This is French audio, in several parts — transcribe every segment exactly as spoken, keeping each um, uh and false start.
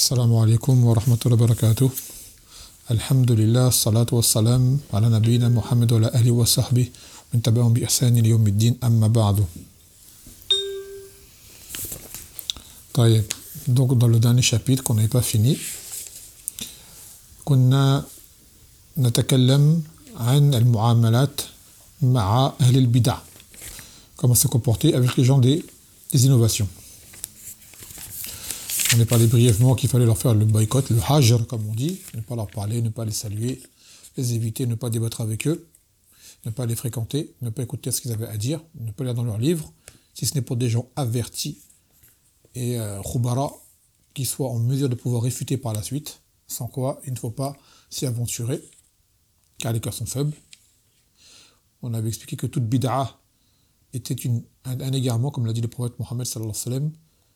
السلام عليكم ورحمة الله وبركاته. الحمد لله الصلاة والسلام على نبينا محمد وعلى آله وصحبه من تبعهم بإحسان ليوم الدين أما بعد. طيب, donc dans le dernier chapitre qu'on n'avait pas fini, كنا نتكلم عن المعاملات مع أهل البدع, comment se comporter avec les gens des, des innovations. On a parlé brièvement qu'il fallait leur faire le boycott, le hajr comme on dit, ne pas leur parler, ne pas les saluer, les éviter, ne pas débattre avec eux, ne pas les fréquenter, ne pas écouter ce qu'ils avaient à dire, ne pas lire dans leurs livres, si ce n'est pour des gens avertis et euh, khubara, qui soient en mesure de pouvoir réfuter par la suite, sans quoi il ne faut pas s'y aventurer, car les cœurs sont faibles. On avait expliqué que toute bid'a était une, un, un égarement, comme l'a dit le prophète Mohammed sallallahu alayhi wa sallam,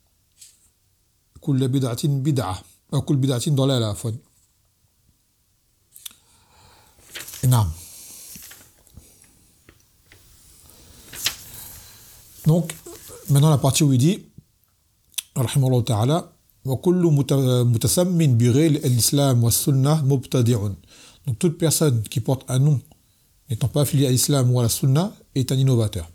كل بدعة بدعة أو كل بدعة ضلالة عفوا. نعم. Donc maintenant la partie où il dit رحمه الله تعالى وكل متسم بغير الإسلام والسنة مبتدع. Donc toute personne qui porte un nom n'étant pas affilié à l'islam ou à la sunna est un innovateur.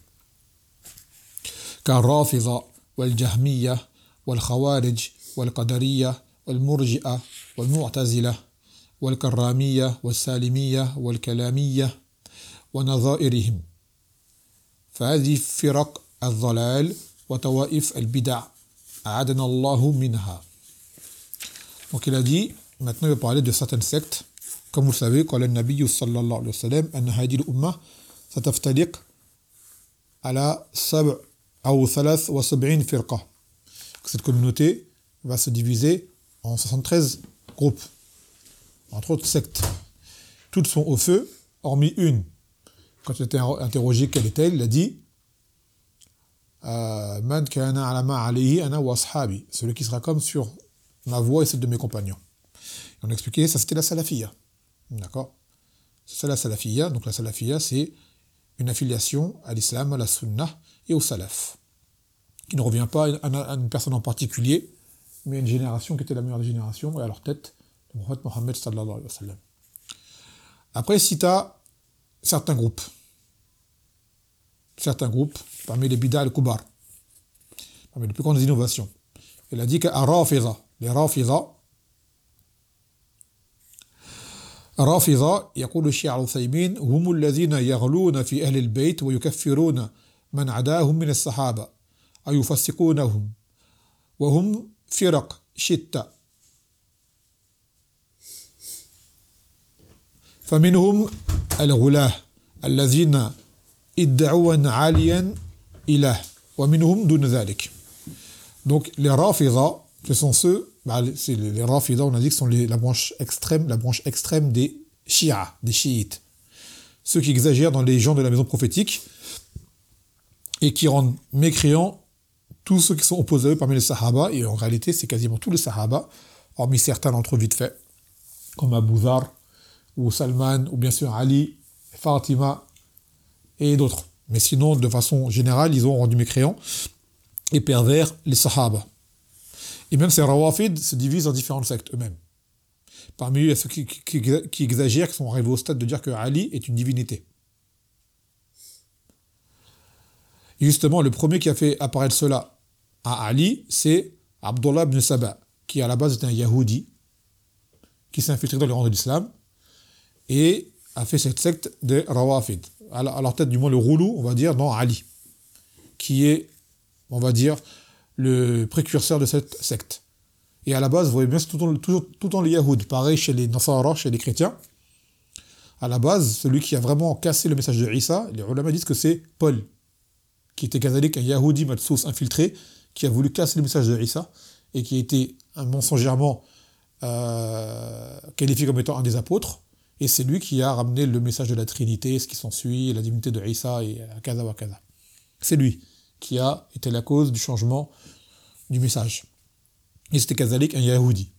Car Rafidha wal Jahmiyya wal Khawarij والقدرية والمرجئة والمعتزلة والكرامية والسالمية والكلامية ونظائرهم فهذه فرق الضلال وطوائف البدع أعاذنا الله منها. Donc il a dit, maintenant il va parler de certaines sectes, comme vous le savez, قال النبي صلى الله عليه وسلم أن هذه الأمة ستفترق على سبع أو ثلاث وسبعين فرقة. Cette communauté va se diviser en soixante-treize groupes, entre autres sectes. Toutes sont au feu, hormis une. Quand il était interrogé quelle est-elle, il a dit Man kana ala ma alayhi ana wa ashabi, celui qui sera comme sur ma voie et celle de mes compagnons. Et on a expliqué, ça c'était la salafiyya. D'accord? C'est la salafiyya. Donc la salafiyya, c'est une affiliation à l'islam, à la sunna et au salaf, qui ne revient pas à une personne en particulier, mais à une génération qui était la meilleure des générations, et à leur tête, le prophète Mohammed sallallahu alayhi wa sallam. Après, si tu as certains groupes, certains groupes, parmi les bid'a al-kubar, parmi les plus grandes innovations, il a dit qu'à Rafidha, les Rafidha, Rafidha, يقول الشيخ العثيمين هم الذين يغلون في أهل البيت ويكفرون من عداهم من الصحابة أو يفسقونهم وهم فرق شتى فمنهم الغلاة الذين ادعوا أن عاليا إله ومنهم دون ذلك. Donc les Rafidha, ce sont ceux, bah, c'est les, les Rafidha, on a dit que ce sont les, la branche extrême, la branche extrême des Shia, des chiites, ceux qui exagèrent dans les gens de la maison prophétique et qui rendent mécréants tous ceux qui sont opposés à eux parmi les Sahaba, et en réalité c'est quasiment tous les Sahaba, hormis certains d'entre eux vite fait, comme Abu Dhar, ou Salman, ou bien sûr Ali, Fatima, et d'autres. Mais sinon, de façon générale, ils ont rendu mécréants et pervers les Sahaba. Et même ces Rawafid se divisent en différentes sectes eux-mêmes. Parmi eux, il y a ceux qui, qui, qui exagèrent, qui sont arrivés au stade de dire que Ali est une divinité. Et justement, le premier qui a fait apparaître cela à Ali, c'est Abdullah ibn Saba, qui à la base était un Yahoudi, qui s'est infiltré dans les rangs de l'islam, et a fait cette secte de Rawafid. À leur tête, du moins le roulou, on va dire, dans Ali, qui est, on va dire, le précurseur de cette secte. Et à la base, vous voyez bien, c'est tout dans, toujours, tout dans les Yahoud, pareil chez les Nasara, chez les chrétiens. À la base, celui qui a vraiment cassé le message de Isa, les ulama disent que c'est Paul, qui était kazalik, un Yahoudi matsous infiltré, qui a voulu casser le message de Isa, et qui a été un mensongèrement euh, qualifié comme étant un des apôtres, et c'est lui qui a ramené le message de la Trinité, ce qui s'ensuit, la divinité de Isa, et kaza wa kaza. C'est lui qui a été la cause du changement du message. Et c'était kazalik, un Yahoudi.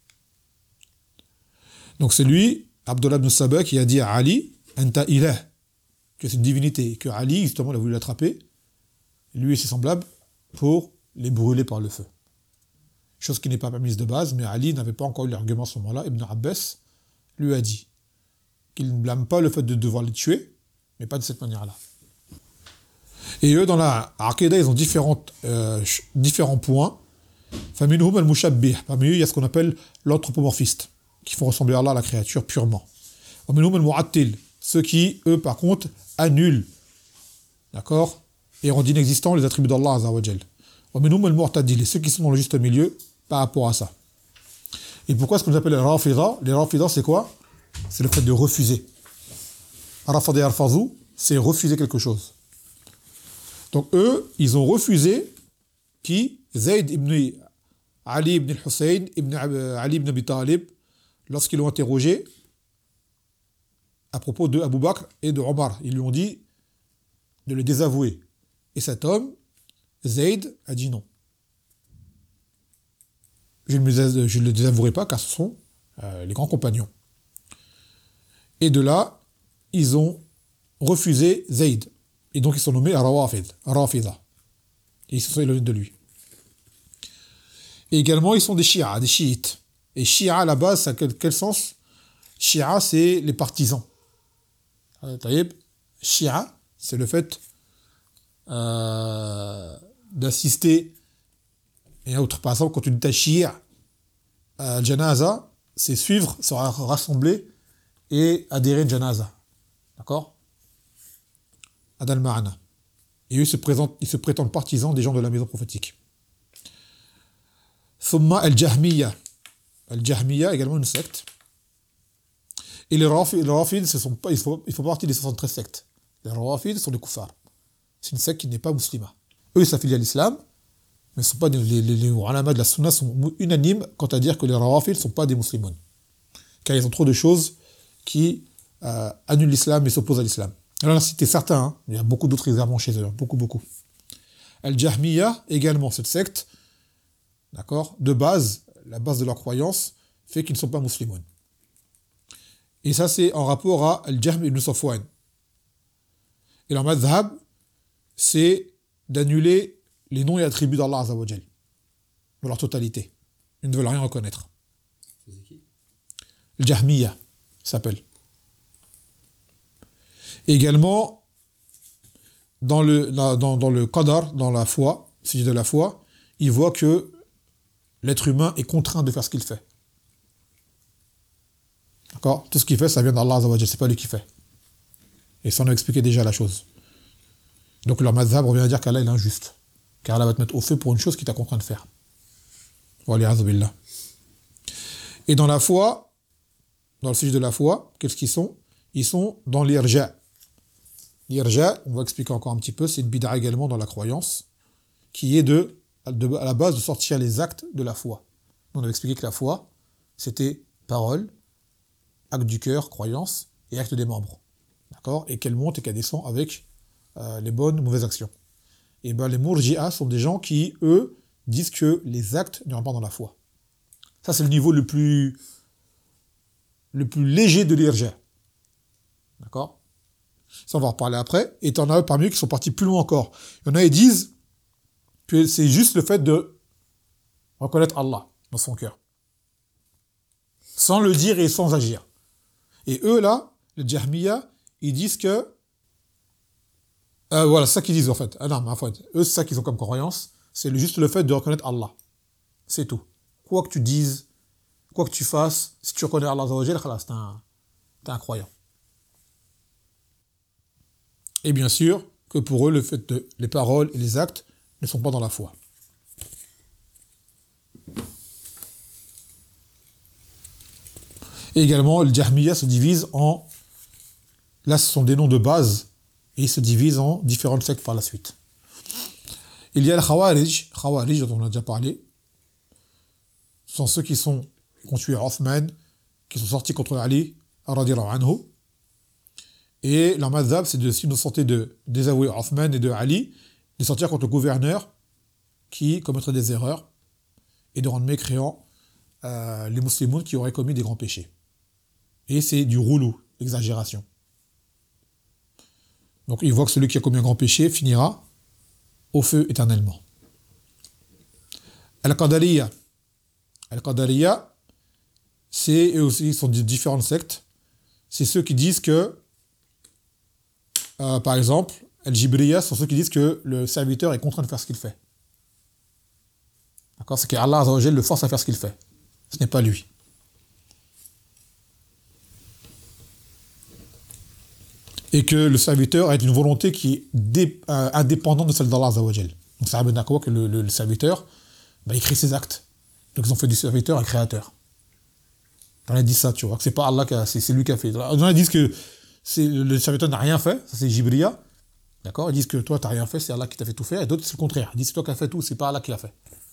Donc c'est lui, Abdullah ibn Saba, qui a dit à Ali, Anta ilah, que c'est une divinité, que Ali, justement, il a voulu l'attraper, lui et ses semblables, pour les brûler par le feu. chose qui n'est pas permise de base, mais Ali n'avait pas encore eu l'argument à ce moment-là. Ibn Abbas lui a dit qu'il ne blâme pas le fait de devoir les tuer, mais pas de cette manière-là. Et eux, dans la Aqidah, ils ont différentes, euh, différents points. Faminhum al-mushabbih. Parmi eux, il y a ce qu'on appelle l'anthropomorphiste, qui font ressembler à Allah à la créature purement. Faminhum al-mu'attil. Ceux qui, eux, par contre, annulent, d'accord, et rendent inexistants les attributs d'Allah Azza wa Jal. Faminhum al-mu'tadil. Et ceux qui sont dans le juste milieu par rapport à ça. Et pourquoi est-ce qu'on appelle les Rafida? Les Rafida, c'est quoi? C'est le fait de refuser. Rafada yarfazou, c'est refuser quelque chose. Donc eux, ils ont refusé qui? Zayd ibn Ali ibn al-Hussein ibn Ali ibn Abi Talib, lorsqu'ils l'ont interrogé à propos de Abu Bakr et de Omar. Ils lui ont dit de le désavouer. Et cet homme, Zayd, a dit non. Je ne le désavouerai pas car ce sont euh, les grands compagnons. Et de là, ils ont refusé Zayd. Et donc ils sont nommés Rawafid, Rafida. Et ils se sont éloignés de lui. Et également, ils sont des Shia, des chiites. Et Shia, à la base, ça a quel, quel sens? Shia, c'est les partisans. Shia, c'est le fait euh, d'assister. Et autre, par exemple, quand tu dis ta Shia, euh, Janaza, c'est suivre, se rassembler et adhérer à une Janaza. D'accord? Adal Ma'ana. Et eux, ils se, présentent, ils se prétendent partisans des gens de la maison prophétique. Thumma al-Jahmiya. Al-Jahmiya, également une secte. Et les Rawafides, ce sont pas, ils font, ils font partie des soixante-treize sectes. Les Rawafides sont des koufars. C'est une secte qui n'est pas musulmane. Eux, ils s'affilient à l'islam, mais sont pas des, les, les, les ulama de la sunna sont unanimes quant à dire que les Rawafides ne sont pas des musulmans. Car ils ont trop de choses qui euh, annulent l'islam et s'opposent à l'islam. Alors, on a cité certains, hein. Il y a beaucoup d'autres égarements chez eux, beaucoup, beaucoup. Al-Jahmiya, également, cette secte, d'accord, de base, la base de leur croyance, fait qu'ils ne sont pas musulmans. Et ça, c'est en rapport à Al-Jahm ibn Safwan. Et leur madhab, c'est d'annuler les noms et attributs d'Allah Azza wa Jal, dans leur totalité. Ils ne veulent rien reconnaître. C'est qui? Al-Jahmiya, s'appelle. Également, dans le, dans, dans le qadar, dans la foi, sujet de la foi, il voit que l'être humain est contraint de faire ce qu'il fait. D'accord? Tout ce qu'il fait, ça vient d'Allah Azza wa Jal, c'est pas lui qui fait. Et ça, on a expliqué déjà la chose. Donc leur madhab revient à dire qu'Allah est injuste. Car Allah va te mettre au feu pour une chose qu'il t'a contraint de faire. Waliyahzu. Et dans la foi, dans le sujet de la foi, qu'est-ce qu'ils sont? Ils sont dans l'irja. L'irja, on va expliquer encore un petit peu, c'est une bid'a également dans la croyance, qui est de, de, à la base de sortir les actes de la foi. On avait expliqué que la foi, c'était parole, acte du cœur, croyance, et acte des membres. D'accord? Et qu'elle monte et qu'elle descend avec euh, les bonnes ou mauvaises actions. Et ben les Murji'a sont des gens qui, eux, disent que les actes ne rentrent pas dans la foi. Ça, c'est le niveau le plus, le plus léger de l'irja. D'accord? Ça, on va en reparler après. Et t'en as parmi eux qui sont partis plus loin encore. Il y en a qui disent que c'est juste le fait de reconnaître Allah dans son cœur. Sans le dire et sans agir. Et eux, là, les Jahmiya, ils disent que... Euh, voilà, c'est ça qu'ils disent, en fait. Ah non, mais en fait, eux, c'est ça qu'ils ont comme croyance. C'est juste le fait de reconnaître Allah. C'est tout. Quoi que tu dises, quoi que tu fasses, si tu reconnais Allah Azza wa Jal, c'est un, t'es un croyant. Et bien sûr, que pour eux, le fait de, les paroles et les actes ne sont pas dans la foi. Et également, le Jahmiya se divise en... Là, ce sont des noms de base, et ils se divisent en différentes sectes par la suite. Il y a le Khawarij, Khawarij dont on a déjà parlé. Ce sont ceux qui sont qui ont tué Othman, qui sont sortis contre Ali, radiyallahu anhu. Et leur madhab, c'est de s'innocenter de désavouer Othman et de Ali, de sortir contre le gouverneur qui commettrait des erreurs et de rendre mécréants euh, les musulmans qui auraient commis des grands péchés. Et c'est du roulou, l'exagération. Donc il voit que celui qui a commis un grand péché finira au feu éternellement. Al-Qadariya, Al-Qadariya, c'est eux aussi, ils sont de différentes sectes. C'est ceux qui disent que, euh, par exemple, Al-Jibriya sont ceux qui disent que le serviteur est contraint de faire ce qu'il fait. D'accord? C'est qu'Allah Azza wa Jal le force à faire ce qu'il fait. Ce n'est pas lui. Et que le serviteur a une volonté qui est dé, euh, indépendante de celle d'Allah Azza wa Jal. Donc ça ramène à quoi que le, le, le serviteur, bah, il crée ses actes. Donc ils ont fait du serviteur un créateur. On a dit ça, tu vois, que c'est pas Allah qui a, c'est, c'est lui qui a fait. On a dit que c'est, le serviteur n'a rien fait, ça c'est Jibriya. D'accord? Ils disent que toi, tu n'as rien fait, c'est Allah qui t'a fait tout faire. Et d'autres, c'est le contraire. Ils disent que c'est toi qui as fait tout, c'est pas Allah qui l'a fait.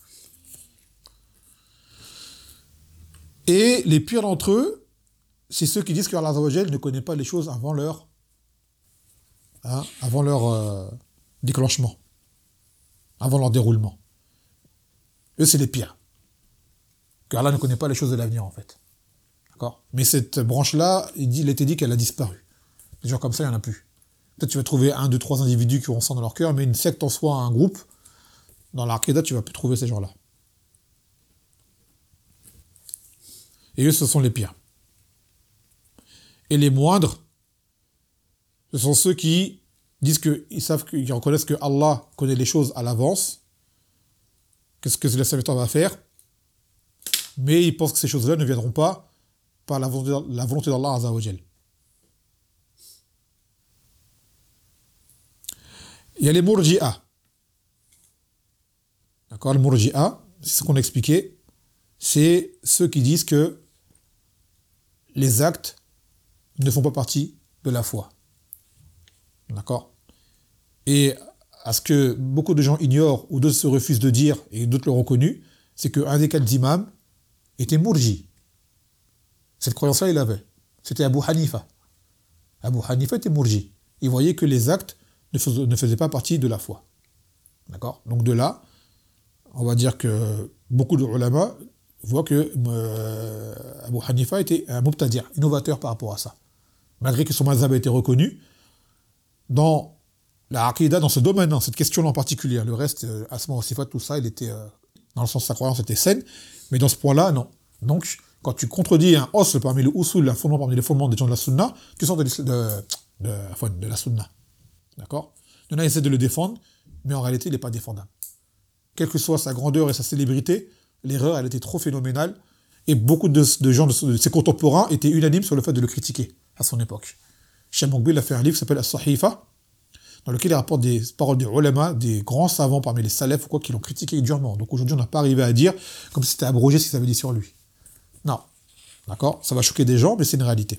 Et les pires d'entre eux, c'est ceux qui disent que Allah Azza wa Jal ne connaît pas les choses avant leur, hein, avant leur euh, déclenchement, avant leur déroulement. Eux, c'est les pires. Que Allah ne connaît pas les choses de l'avenir, en fait. D'accord? Mais cette branche-là, il, dit, il était dit qu'elle a disparu. Des gens comme ça, il n'y en a plus. Peut-être tu vas trouver un, deux, trois individus qui ont ça dans leur cœur, mais une secte en soi, un groupe, dans l'Aqida, tu vas plus trouver ces gens-là. Et eux, ce sont les pires. Et les moindres, ce sont ceux qui disent qu'ils savent, qu'ils reconnaissent que Allah connaît les choses à l'avance, qu'est-ce que le serviteur va faire, mais ils pensent que ces choses-là ne viendront pas par la volonté, la volonté d'Allah Azza wa Jal. Il y a les Murji'a. D'accord, les Murji'a, c'est ce qu'on a expliqué, c'est ceux qui disent que les actes ne font pas partie de la foi. D'accord? Et à ce que beaucoup de gens ignorent ou d'autres se refusent de dire, et d'autres l'ont reconnu, c'est qu'un des quatre imams était Murji. Cette croyance-là, il avait. C'était Abu Hanifa. Abu Hanifa était Murji. Il voyait que les actes ne faisaient, ne faisaient pas partie de la foi. D'accord? Donc de là, on va dire que beaucoup de ulama voient que euh, Abu Hanifa était un mubtadir, innovateur par rapport à ça. Malgré que son mazhab a été reconnu, dans la aqida, dans ce domaine, dans cette question-là en particulier, le reste, euh, asma wa sifat, tout ça, il était, euh, dans le sens de sa croyance, était saine, mais dans ce point-là, non. Donc, quand tu contredis un os parmi le usul, un fondement parmi les fondements des gens de la sunna, tu sors de, de, de, de, de la sunna. D'accord? Il y en a qui essaient de le défendre, mais en réalité, il n'est pas défendable. Quelle que soit sa grandeur et sa célébrité, l'erreur, elle était trop phénoménale, et beaucoup de, de gens, de, de ses contemporains, étaient unanimes sur le fait de le critiquer à son époque. Cheikh Moukbil a fait un livre qui s'appelle As-Sahifa, dans lequel il rapporte des paroles des ulama, des grands savants parmi les salafs ou quoi, qui l'ont critiqué durement. Donc aujourd'hui, on n'a pas arrivé à dire comme si c'était abrogé ce qu'ils avaient dit sur lui. Non. D'accord? Ça va choquer des gens, mais c'est une réalité.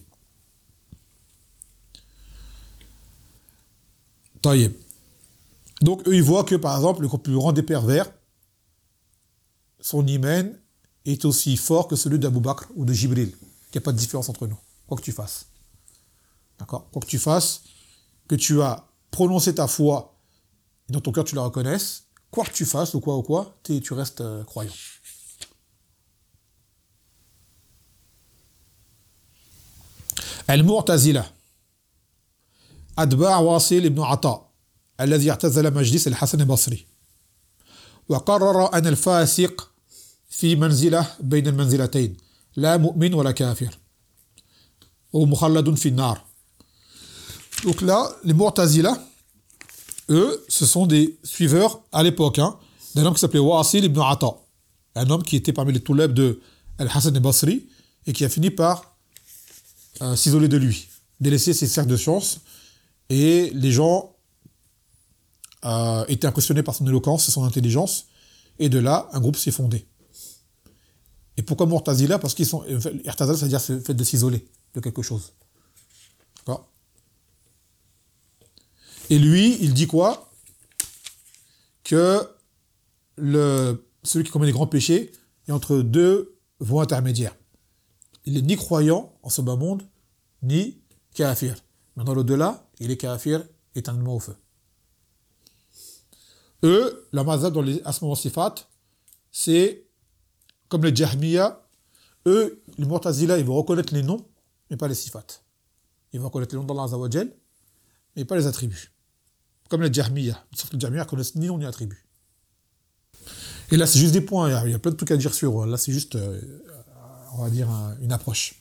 Taïeb. Donc eux, ils voient que, par exemple, le plus grand des pervers, son hymen est aussi fort que celui d'Abou Bakr ou de Jibril. Il n'y a pas de différence entre nous, quoi que tu fasses. D'accord? Quoi que tu fasses, que tu as prononcé ta foi, et dans ton cœur tu la reconnaisses, quoi que tu fasses, ou quoi, ou quoi, tu restes euh, croyant. Al-Mu'tazila. أتباع واصل بن عطاء الذي اعتزل مجلس الحسن البصري وقرر أن الفاسق في منزلة بين المنزلتين لا مؤمن ولا كافر ومخلد في النار. Donc là, les Mu'tazila, eux, ce sont des suiveurs à l'époque hein, d'un homme qui s'appelait Wasil ibn Ata, un homme qui était parmi les touleb de Al-Hassan al-Basri et qui a fini par euh, s'isoler de lui, délaisser ses cercles de science. Et les gens euh, étaient impressionnés par son éloquence et son intelligence. Et de là, un groupe s'est fondé. Et pourquoi Mu'tazila? Parce qu'ils sont... Irtazal, c'est-à-dire le fait de s'isoler de quelque chose. D'accord? Et lui, il dit quoi? Que le, celui qui commet les grands péchés est entre deux voies intermédiaires. Il n'est ni croyant en ce bas monde, ni kafir. Mais dans l'au-delà, il est kafir éternellement au feu. Eux, la mazhab dans les asma wa sifat, c'est comme les Jahmiya. Eux, les Mu'tazila, ils vont reconnaître les noms, mais pas les sifat. Ils vont reconnaître les noms d'Allah Azza wa Jal, mais pas les attributs. Comme les Jahmiya. Sauf que les Jahmiya ne connaissent ni nom ni attribut. Et là, c'est juste des points, il y a, il y a plein de trucs à dire sur eux. Là, c'est juste, euh, on va dire, un, une approche.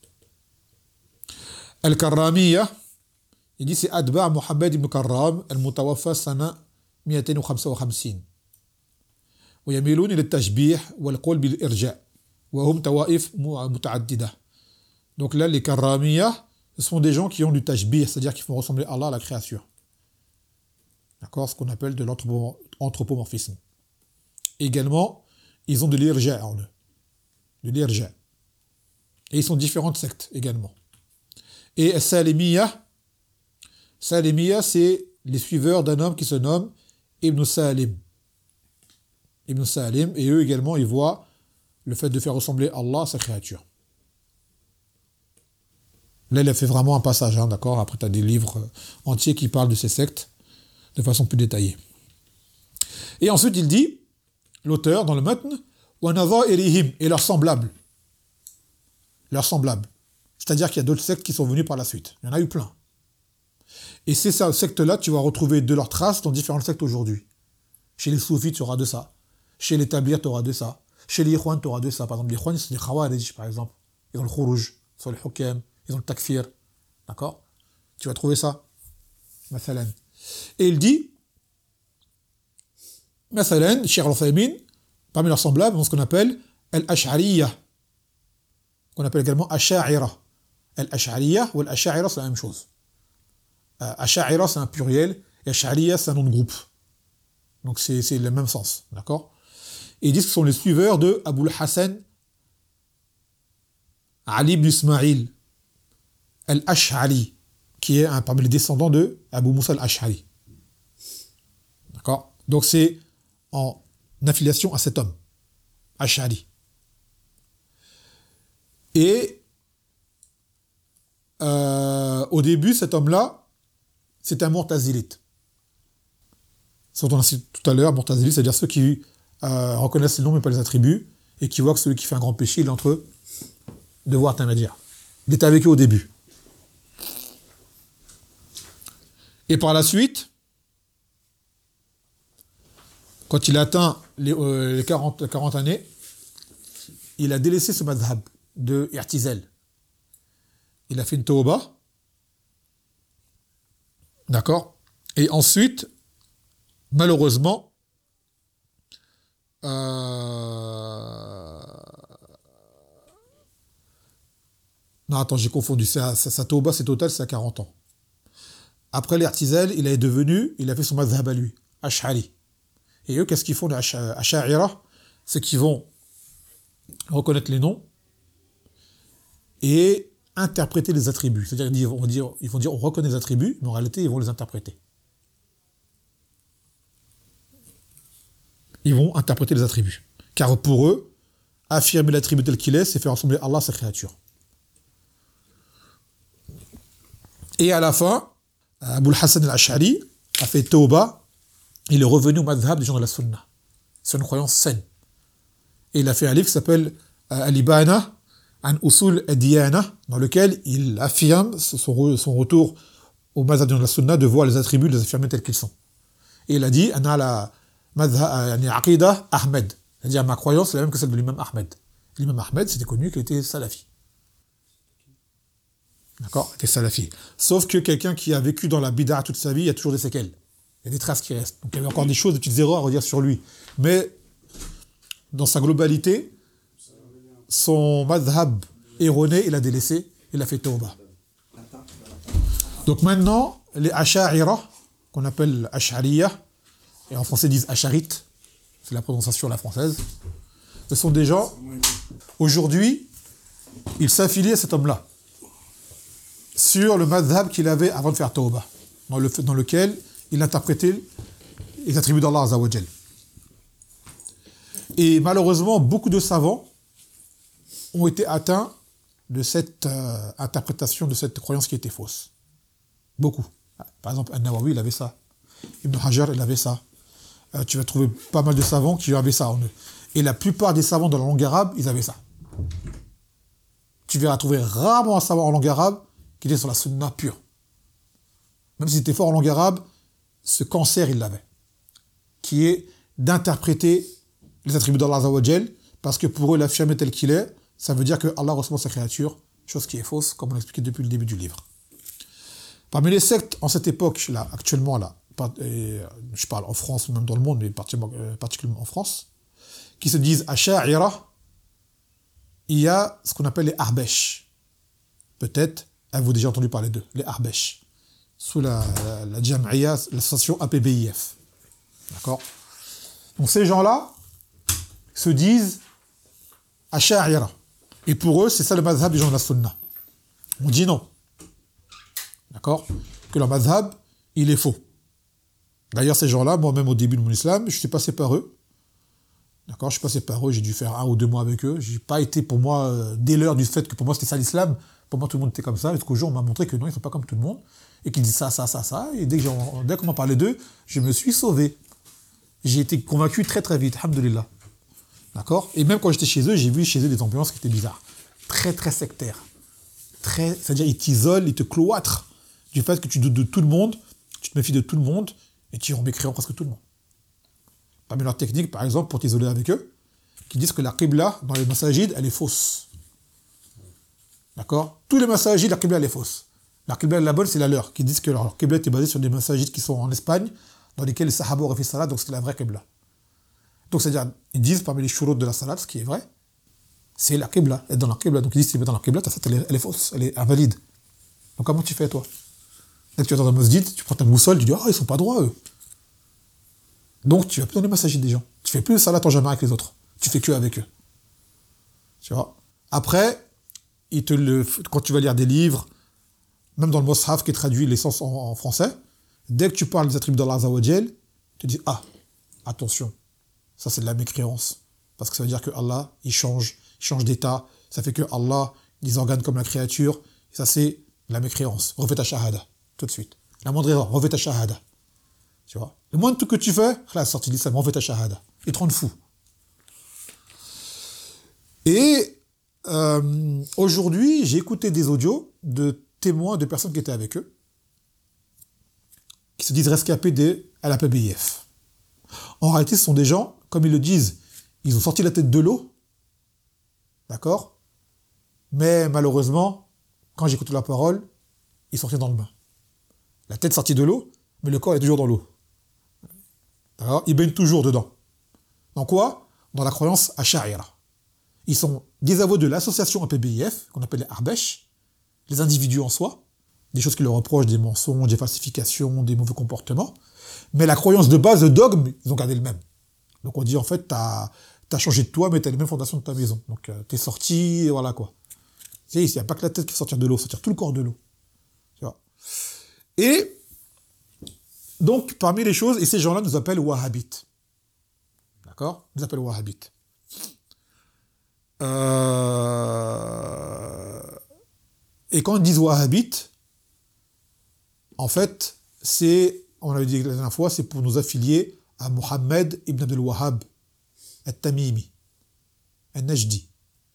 Al-Karramiyya, il dit c'est Adba' Muhammad ibn Karram, al-Mutawaffa sana مئتين وخمسة وخمسين. ويميلون إلى التشبيح والقول بالإرجاء وهم طوائف متعددة. Donc là, les Karramiyya, ce sont des gens qui ont du tashbih, c'est-à-dire qui font ressembler Allah à la créature. D'accord, ce qu'on appelle de l'anthropomorphisme. Également, ils ont de l'irja en eux. De l'irja. Et ils sont différentes sectes également. Et Salimiyya, Salimiyya, c'est les suiveurs d'un homme qui se nomme Ibn Salim. Ibn Salim, et eux également, ils voient le fait de faire ressembler Allah à sa créature. Là, il a fait vraiment un passage, hein, d'accord. Après, tu as des livres entiers qui parlent de ces sectes de façon plus détaillée. Et ensuite, il dit, l'auteur, dans le matn, et leurs semblables. Leurs semblables. C'est-à-dire qu'il y a d'autres sectes qui sont venus par la suite. Il y en a eu plein. Et ces sectes-là, tu vas retrouver de leurs traces dans différentes sectes aujourd'hui. Chez les soufis, tu auras de ça. Chez les tablirs, tu auras de ça. Chez les ikhwan, tu auras de ça. Par exemple, les ikhwan, c'est les khawarij, par exemple. Ils ont le khuruj, ils ont le hukam, ils ont le takfir. D'accord? Tu vas trouver ça. Mathalan. Et il dit, Mathalan, Cheikh Al-Uthaymin, parmi leurs semblables, on ce qu'on appelle Al-Ash'ariyya, qu'on appelle également Asha'ira. Al-Ash'ariyya ou Al-Asha'ira, c'est la même chose. Euh, Asha'ira, c'est un pluriel, et Ash'ariyya, c'est un nom de groupe. Donc c'est, c'est le même sens, d'accord? Et ils disent que ce sont les suiveurs de Abu al-Hassan Ali ibn Ismail al-Ash'ari, qui est un, parmi les descendants de Abu Musa al-Ash'ari. D'accord? Donc c'est en affiliation à cet homme, Ash'ari. Et euh, au début, cet homme-là, c'est un Mu'tazilite. Ce dont on a cité tout à l'heure, Mu'tazilite, c'est-à-dire ceux qui euh, reconnaissent les noms mais pas les attributs, et qui voient que celui qui fait un grand péché, il est entre deux voies intermédiaires. Il était avec eux au début. Et par la suite, quand il a atteint les, euh, les quarante, quarante années, il a délaissé ce madhab de I'tizal. Il a fait une tawba. D'accord? Et ensuite, malheureusement, euh... non, attends, j'ai confondu. Sa, sa, sa tawba, c'est total, c'est à quarante ans. Après l'I'tizal, il est devenu, il a fait son madhab à lui, Ash'ari. Et eux, qu'est-ce qu'ils font, les Ash'a'ira? C'est qu'ils vont reconnaître les noms et interpréter les attributs. C'est-à-dire qu'ils vont dire, ils vont dire on reconnaît les attributs, mais en réalité, ils vont les interpréter. Ils vont interpréter les attributs. Car pour eux, affirmer l'attribut tel qu'il est, c'est faire ressembler Allah à sa créature. Et à la fin, Abu al-Hassan al-Ash'ari a fait tawba, il est revenu au madhab des gens de la sunna. C'est une croyance saine. Et il a fait un livre qui s'appelle Al-Ibana an Usul ad-Diyana, dans lequel il affirme son, son retour au madhab des gens de la sunna, de voir les attributs, de les affirmer tels qu'ils sont. Et il a dit, ana la madhab, aqida Ahmed. C'est-à-dire, ma croyance, c'est la même que celle de l'imam Ahmed. L'imam Ahmed, c'était connu qu'il était salafi. D'accord? Il était salafi. Sauf que quelqu'un qui a vécu dans la bid'a toute sa vie, il y a toujours des séquelles. Il y a des traces qui restent. Donc il y avait encore des choses, des petites erreurs à redire sur lui. Mais, dans sa globalité, son madhab erroné, il a délaissé, il a fait tawba. Donc maintenant, les Asha'ira, qu'on appelle Ash'ariyya, et en français ils disent Ash'arites, c'est la prononciation à la française, ce sont des gens, aujourd'hui, ils s'affilient à cet homme-là, sur le madhab qu'il avait avant de faire tawba, dans, le, dans lequel il interprétait les attributs d'Allah Azza wa Jal. Et malheureusement, beaucoup de savants ont été atteints de cette euh, interprétation, de cette croyance qui était fausse. Beaucoup. Par exemple, An-Nawawi, il avait ça. Ibn Hajar, il avait ça. Euh, tu vas trouver pas mal de savants qui avaient ça en eux. Et la plupart des savants dans la langue arabe, ils avaient ça. Tu verras trouver rarement un savant en langue arabe qui était sur la sunna pure. Même s'il était fort en langue arabe, ce cancer, il l'avait. Qui est d'interpréter les attributs d'Allah Azza wa Jal, parce que pour eux, l'affirmer tel qu'il est, ça veut dire que Allah ressemble à sa créature, chose qui est fausse, comme on l'a expliqué depuis le début du livre. Parmi les sectes, en cette époque, là, actuellement, là, et je parle en France ou même dans le monde, mais particulièrement en France, qui se disent Asha'ira, il y a ce qu'on appelle les Arbesh. Peut-être avez-vous déjà entendu parler d'eux, les Arbesh, sous la, la, la Jam'iyya, l'association A P B I F. D'accord? Donc ces gens-là se disent Asha'ira. Et pour eux, c'est ça le mazhab des gens de la Sunna. On dit non. D'accord? Que leur mazhab, il est faux. D'ailleurs, ces gens-là, moi-même au début de mon islam, je suis passé par eux. D'accord? Je suis passé par eux, j'ai dû faire un ou deux mois avec eux. J'ai pas été pour moi, euh, dès l'heure du fait que pour moi c'était ça l'islam, pour moi tout le monde était comme ça, jusqu'au jour où on m'a montré que non, ils sont pas comme tout le monde, et qu'ils disent ça, ça, ça, ça, et dès que j'ai, dès qu'on m'a parlé d'eux, je me suis sauvé. J'ai été convaincu très très vite, alhamdoulilah. D'accord? Et même quand j'étais chez eux, j'ai vu chez eux des ambiances qui étaient bizarres. Très très sectaires. Très, c'est-à-dire ils t'isolent, ils te cloîtrent du fait que tu doutes de tout le monde, tu te méfies de tout le monde, et tu en mécréant presque tout le monde. Parmi leurs techniques, par exemple, pour t'isoler avec eux, qui disent que la qibla, dans les massajids, elle est fausse. D'accord? Tous les massajids, la qibla, elle est fausse. La qibla, la bonne, c'est la leur, qui disent que leur qibla est basée sur des massajids qui sont en Espagne, dans lesquels les sahaba auraient fait salat, donc c'est la vraie qibla. Donc c'est-à-dire, ils disent parmi les shurut de la salat, ce qui est vrai, c'est la qibla, être dans la qibla. Donc ils disent, si tu es dans la qibla, ta salat, elle, elle est fausse, elle est invalide. Donc comment tu fais, toi? Dès que tu es dans un masjid, tu prends ta boussole, tu dis, ah, oh, ils sont pas droits, eux. Donc, tu vas plus dans les massajids des gens. Tu fais plus le salat en jama'a avec les autres. Tu fais que avec eux. Tu vois. Après, il te le, quand tu vas lire des livres, même dans le Mus'haf qui est traduit l'essence en, en français, dès que tu parles des attributs d'Allah Azza wa Jal, tu dis, ah, attention, ça c'est de la mécréance. Parce que ça veut dire que Allah, il change, il change d'état. Ça fait que Allah, des organes comme la créature, et ça c'est la mécréance. Refais ta shahada, tout de suite. La moindre erreur, refais ta shahada. Tu vois. Le moins de tout que tu fais, là, sorti de l'islam, refais ta shahada. Et te rendre fou. Et euh, aujourd'hui, j'ai écouté des audios de témoins de personnes qui étaient avec eux, qui se disent rescapés de à la A P B I F. En réalité, ce sont des gens, comme ils le disent, ils ont sorti la tête de l'eau, d'accord? Mais malheureusement, quand j'écoutais la parole, ils sortaient dans le bain. La tête sortie de l'eau, mais le corps est toujours dans l'eau. D'accord? Ils baignent toujours dedans. Dans quoi? Dans la croyance Asha'ira. Ils sont des aveux de l'association A P B I F, qu'on appelle les Arbesh, les individus en soi, des choses qui leur reprochent, des mensonges, des falsifications, des mauvais comportements. Mais la croyance de base, le dogme, ils ont gardé le même. Donc on dit en fait, t'as, t'as changé de toi, mais t'as les mêmes fondations de ta maison. Donc euh, t'es sorti, et voilà quoi. Tu sais, il n'y a pas que la tête qui sortir de l'eau, sortir tout le corps de l'eau. Tu vois. Et donc, parmi les choses, et ces gens-là nous appellent wahhabites. D'accord? Ils nous appellent wahhabites. Euh... Et quand ils disent wahhabites, en fait, c'est, on l'avait dit la dernière fois, c'est pour nous affilier à Mohammed ibn Abdul Wahhab, al-Tamimi, al-Najdi.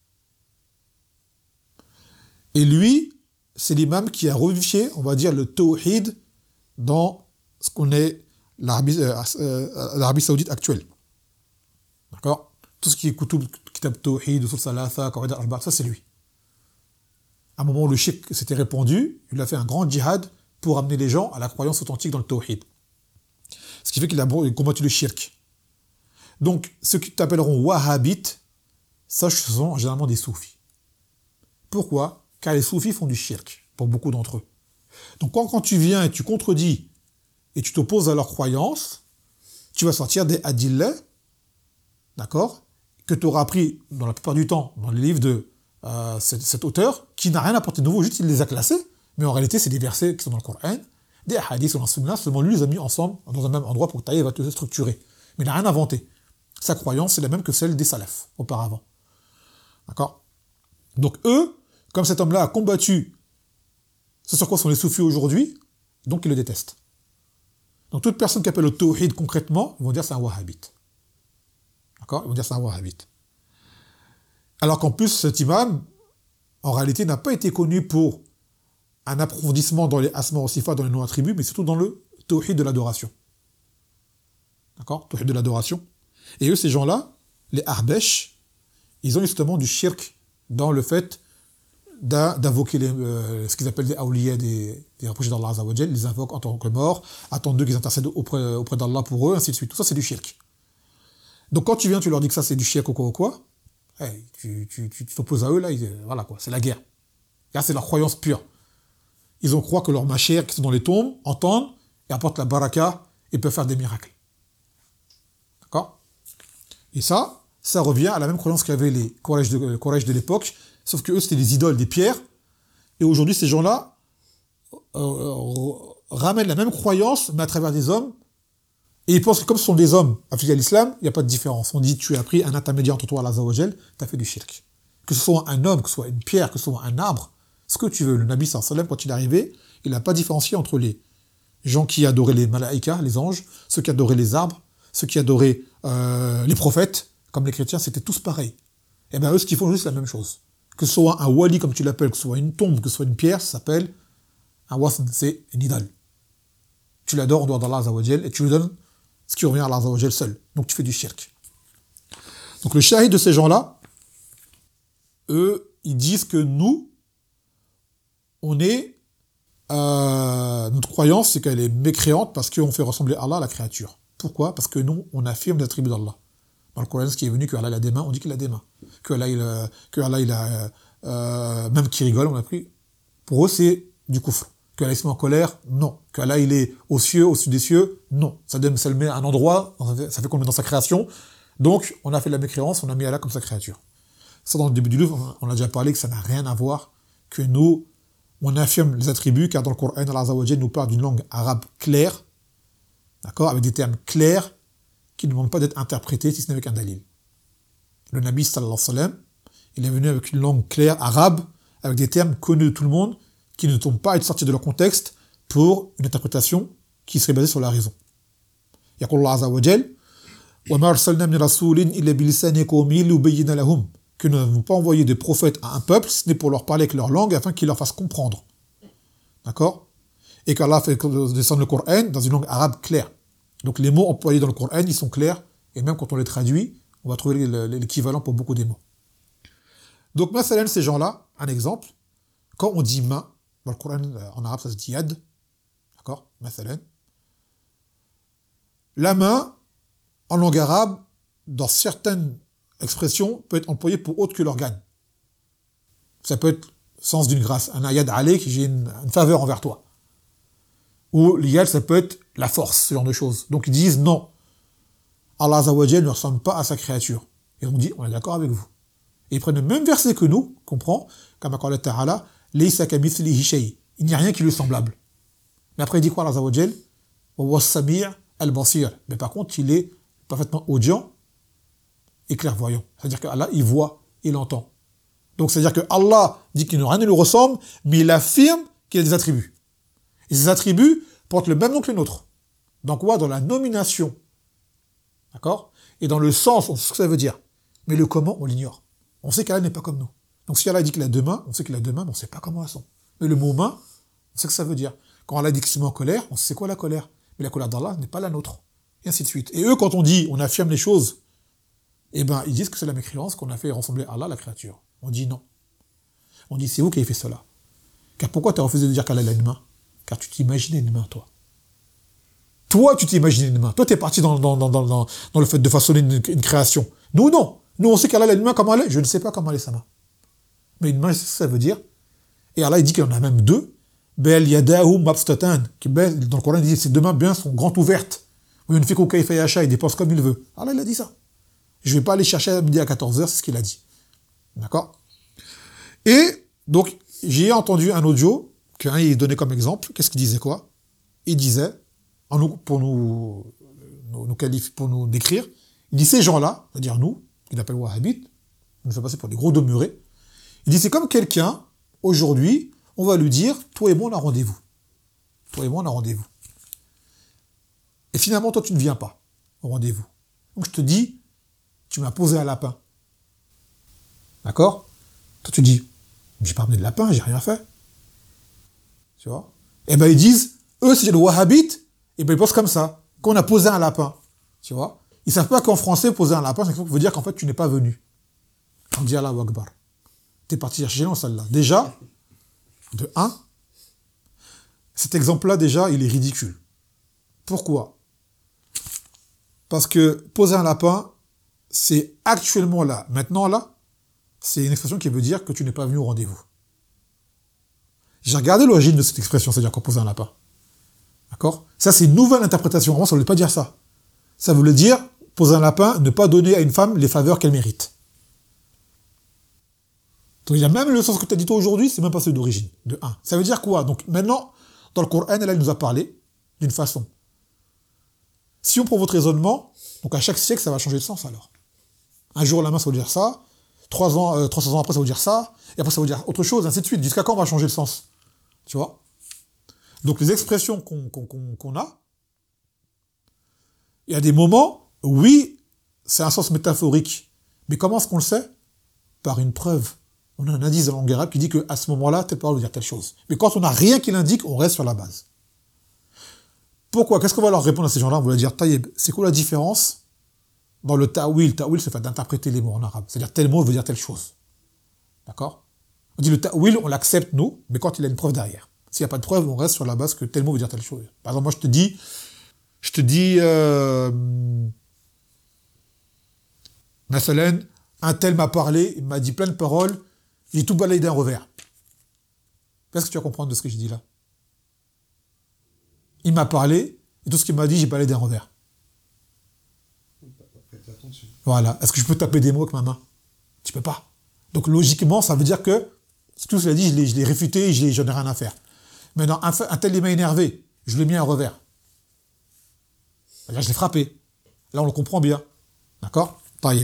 Et lui, c'est l'imam qui a revivifié, on va dire, le tawhid dans ce qu'on est l'Arabie, euh, euh, l'Arabie saoudite actuelle. D'accord? Tout ce qui est Kutub, Kitab Tawhid, Usul Salatha, Qawaid al-Arba', ça c'est lui. À un moment où le shirk s'était répandu, il a fait un grand djihad pour amener les gens à la croyance authentique dans le Tawhid. Ce qui fait qu'il a combattu le shirk. Donc, ceux qui t'appelleront wahhabites, ça, ce sont généralement des soufis. Pourquoi? Car les soufis font du shirk, pour beaucoup d'entre eux. Donc, quand, quand tu viens et tu contredis et tu t'opposes à leurs croyances, tu vas sortir des adillahs, d'accord, que tu auras appris, dans la plupart du temps, dans les livres de euh, cet, cet auteur, qui n'a rien apporté de nouveau, juste il les a classés, mais en réalité, c'est des versets qui sont dans le Coran, des hadiths dans la Sunna, seulement lui les a mis ensemble, dans un même endroit pour que tu ailles va te structurer. Mais il n'a rien inventé. Sa croyance, c'est la même que celle des salafs, auparavant. D'accord? Donc eux, comme cet homme-là a combattu ce sur quoi sont les soufis aujourd'hui, donc ils le détestent. Donc toute personne qui appelle au tawhid concrètement, ils vont dire c'est un wahhabite. D'accord? Ils vont dire c'est un wahhabite. Alors qu'en plus, cet imam, en réalité, n'a pas été connu pour un approfondissement dans les asma wa sifat, dans les noms attributs, mais surtout dans le tawhid de l'adoration. D'accord? Tawhid de l'adoration. Et eux, ces gens-là, les Arbesh, ils ont justement du shirk dans le fait d'invoquer les, euh, ce qu'ils appellent des awliya, des, des rapprochés d'Allah Azza wa Jal, ils les invoquent en tant que morts, attendent d'eux qu'ils intercèdent auprès, auprès d'Allah pour eux, ainsi de suite. Tout ça, c'est du shirk. Donc quand tu viens, tu leur dis que ça, c'est du shirk ou quoi ou quoi, hey, tu, tu, tu t'opposes à eux, là, ils, voilà quoi, c'est la guerre. Là, c'est leur croyance pure. Ils ont croient que leurs machères qui sont dans les tombes entendent et apportent la baraka et peuvent faire des miracles. D'accord? Et ça, ça revient à la même croyance qu'avaient les Quraysh de, Quraysh de l'époque, sauf que eux, c'était des idoles, des pierres. Et aujourd'hui, ces gens-là euh, euh, ramènent la même croyance, mais à travers des hommes. Et ils pensent que comme ce sont des hommes affiliés à l'islam, il n'y a pas de différence. On dit, tu as pris un intermédiaire entre toi et Allah Azza wa Jal, tu as fait du shirk. Que ce soit un homme, que ce soit une pierre, que ce soit un arbre, ce que tu veux. Le Nabi sallallahu alayhi wa sallam, quand il est arrivé, il n'a pas différencié entre les gens qui adoraient les malaïkas, les anges, ceux qui adoraient les arbres, ceux qui adoraient euh, les prophètes, comme les chrétiens, c'était tous pareils. Et bien eux, ce qu'ils font, juste la même chose. Que ce soit un wali, comme tu l'appelles, que ce soit une tombe, que ce soit une pierre, ça s'appelle un wasn, c'est une idole. Tu l'adores en dehors d'Allah Azza wa Jal, et tu lui donnes ce qui revient à Allah Azza wa Jal seul. Donc tu fais du shirk. Donc le shahid de ces gens-là, eux, ils disent que nous, on est... Euh, notre croyance, c'est qu'elle est mécréante parce qu'on fait ressembler Allah à la créature. Pourquoi? Parce que nous, on affirme les attributs d'Allah. Dans le Coran, ce qui est venu, que Allah il a des mains, on dit qu'il a des mains. Que Allah, il a, que Allah, il a euh, même qui rigole, on a pris. Pour eux, c'est du kufr. Que Allah, il se met en colère, non. Que Allah, il est aux cieux, au-dessus des cieux, non. Ça, donne, ça le met à un endroit, ça fait qu'on le met dans sa création. Donc, on a fait de la mécréance, on a mis Allah comme sa créature. Ça, dans le début du livre, on a déjà parlé que ça n'a rien à voir, que nous, on affirme les attributs, car dans le Coran, Allah Azza wa Jal nous parle d'une langue arabe claire, d'accord, avec des termes clairs, qui ne demandent pas d'être interprétés si ce n'est avec un dalil. Le Nabi sallallahu alayhi wa sallam, il est venu avec une langue claire arabe, avec des termes connus de tout le monde, qui ne tombent pas à être sortis de leur contexte pour une interprétation qui serait basée sur la raison. Yaqul Allah Azza wa Jal, wa ma arsalna min rasulin illa bi lisani qawmihi liyubayyina lahum, que nous n'avons pas envoyé des prophètes à un peuple, ce n'est pour leur parler avec leur langue afin qu'ils leur fassent comprendre. D'accord? Et qu'Allah fait descendre le Coran dans une langue arabe claire. Donc les mots employés dans le Coran, ils sont clairs, et même quand on les traduit, on va trouver l'équivalent pour beaucoup des mots. Donc, mathalan, ces gens-là, un exemple, quand on dit main, dans le Coran, en arabe, ça se dit yad, d'accord? Mathalan. La main, en langue arabe, dans certaines expression peut être employée pour autre que l'organe. Ça peut être sens d'une grâce. Un ayad alayk, j'ai une, une faveur envers toi. Ou l'iyad, ça peut être la force, ce genre de choses. Donc ils disent non. Allah Azza wa Jal ne ressemble pas à sa créature. Et on dit, on est d'accord avec vous. Et ils prennent le même verset que nous, comprend, comme qala ta'ala, laysa kamithlihi shay. Il n'y a rien qui lui est semblable. Mais après il dit quoi Allah Azza wa Jal? Wa huwa as-sami' al-basir. Mais par contre, il est parfaitement audient et clairvoyant. C'est-à-dire qu'Allah, il voit, il entend. Donc, c'est-à-dire que Allah dit qu'il n'a rien ne lui ressemble, mais il affirme qu'il a des attributs. Et ces attributs portent le même nom que les nôtres. Donc, quoi? Dans la nomination. D'accord? Et dans le sens, on sait ce que ça veut dire. Mais le comment, on l'ignore. On sait qu'Allah n'est pas comme nous. Donc, si Allah dit qu'il a deux mains, on sait qu'il a deux mains, mais on ne sait pas comment elles sont. Mais le mot main, on sait ce que ça veut dire. Quand Allah dit qu'il se met en colère, on sait c'est quoi la colère. Mais la colère d'Allah n'est pas la nôtre. Et ainsi de suite. Et eux, quand on dit, on affirme les choses, eh ben, ils disent que c'est la mécréance qu'on a fait ressembler à Allah, la créature. On dit non. On dit, c'est vous qui avez fait cela. Car pourquoi tu as refusé de dire qu'Allah a une main? Car tu t'imaginais une main, toi. Toi, tu t'imaginais une main. Toi, tu es parti dans, dans, dans, dans, dans le fait de façonner une, une création. Nous, non. Nous, on sait qu'Allah a une main, comment elle est? Je ne sais pas comment elle est sa main. Mais une main, c'est ce que ça veut dire. Et Allah, il dit qu'il en a même deux. Bel yadahu mabstatan. Dans le Coran, il dit que ses deux mains bien sont grandes ouvertes. Il dépense comme il veut. Allah, il a dit ça. Je ne vais pas aller chercher à midi à quatorze heures, c'est ce qu'il a dit. D'accord? Et donc, j'ai entendu un audio qu'un il donnait comme exemple. Qu'est-ce qu'il disait quoi? Il disait, en nous, pour nous, nous, nous qualifier, pour nous décrire, il dit ces gens-là, c'est-à-dire nous, qu'il appelle wahhabites, on nous fait passer pour des gros demeurés. Il dit c'est comme quelqu'un, aujourd'hui, on va lui dire, toi et moi on a rendez-vous. Toi et moi on a rendez-vous. Et finalement, toi tu ne viens pas au rendez-vous. Donc je te dis, tu m'as posé un lapin. D'accord? Toi, tu dis, j'ai pas amené de lapin, j'ai rien fait. Tu vois? Et ben ils disent, eux, c'est le wahhabite, et ben ils pensent comme ça, qu'on a posé un lapin. Tu vois? Ils savent pas qu'en français, poser un lapin, ça veut dire qu'en fait, tu n'es pas venu. On dit Allahu Akbar. T'es parti chercher dans celle-là. Déjà, de un, cet exemple-là, déjà, il est ridicule. Pourquoi? Parce que poser un lapin, c'est actuellement là. Maintenant, là, c'est une expression qui veut dire que tu n'es pas venu au rendez-vous. J'ai regardé l'origine de cette expression, c'est-à-dire qu'on pose un lapin. D'accord? Ça, c'est une nouvelle interprétation. Avant, ça ne voulait pas dire ça. Ça voulait dire, poser un lapin, ne pas donner à une femme les faveurs qu'elle mérite. Donc, il y a même le sens que tu as dit toi aujourd'hui, c'est même pas celui d'origine, de un. Ça veut dire quoi? Donc, maintenant, dans le Coran, elle, elle nous a parlé d'une façon. Si on prend votre raisonnement, donc à chaque siècle, ça va changer de sens, alors. Un jour, la main, ça veut dire ça. Trois ans, euh, trois cents ans après, ça veut dire ça. Et après, ça veut dire autre chose, ainsi de suite. Jusqu'à quand on va changer le sens? Tu vois? Donc, les expressions qu'on, qu'on, qu'on, qu'on a, il y a des moments, oui, c'est un sens métaphorique. Mais comment est-ce qu'on le sait? Par une preuve. On a un indice de la langue arabe qui dit qu'à ce moment-là, telle parole veut dire telle chose. Mais quand on n'a rien qui l'indique, on reste sur la base. Pourquoi? Qu'est-ce qu'on va leur répondre à ces gens-là? On va leur dire, Taïeb, c'est quoi la différence dans le ta'wil? Ta'wil, c'est fait d'interpréter les mots en arabe. C'est-à-dire, tel mot veut dire telle chose. D'accord? On dit le ta'wil, on l'accepte, nous, mais quand il y a une preuve derrière. S'il n'y a pas de preuve, on reste sur la base que tel mot veut dire telle chose. Par exemple, moi, je te dis, je te dis, euh, Masalan, un tel m'a parlé, il m'a dit plein de paroles, j'ai tout balayé d'un revers. Qu'est-ce que tu vas comprendre de ce que je dis là? Il m'a parlé, et tout ce qu'il m'a dit, j'ai balayé d'un revers. Voilà. Est-ce que je peux taper des mots avec ma main? Tu peux pas. Donc logiquement, ça veut dire que tout ce qu'il a dit, je l'ai, je l'ai réfuté, je l'ai, j'en ai rien à faire. Maintenant, un, un tel il m'a énervé, je lui ai mis un revers. Là, je l'ai frappé. Là, on le comprend bien. D'accord? Taillé.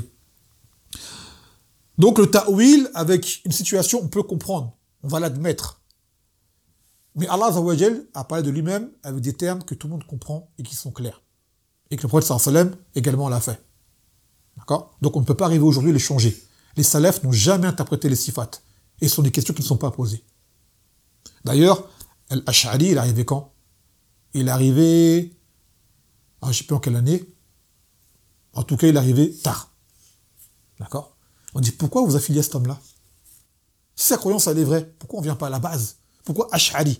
Donc le ta'wil, avec une situation, on peut comprendre. On va l'admettre. Mais Allah Azza wa Jal a parlé de lui-même avec des termes que tout le monde comprend et qui sont clairs. Et que le prophète sallallahu alayhi wa sallam également l'a fait. D'accord? Donc on ne peut pas arriver aujourd'hui à les changer. Les salafs n'ont jamais interprété les sifat. Et ce sont des questions qui ne sont pas posées. D'ailleurs, Al-Ash'ari, il est arrivé quand? Il est arrivé... Ah, je ne sais plus en quelle année. En tout cas, il est arrivé tard. D'accord? On dit, pourquoi vous affiliez à cet homme-là? Si sa croyance, elle est vraie, pourquoi on ne vient pas à la base? Pourquoi Ash'ari?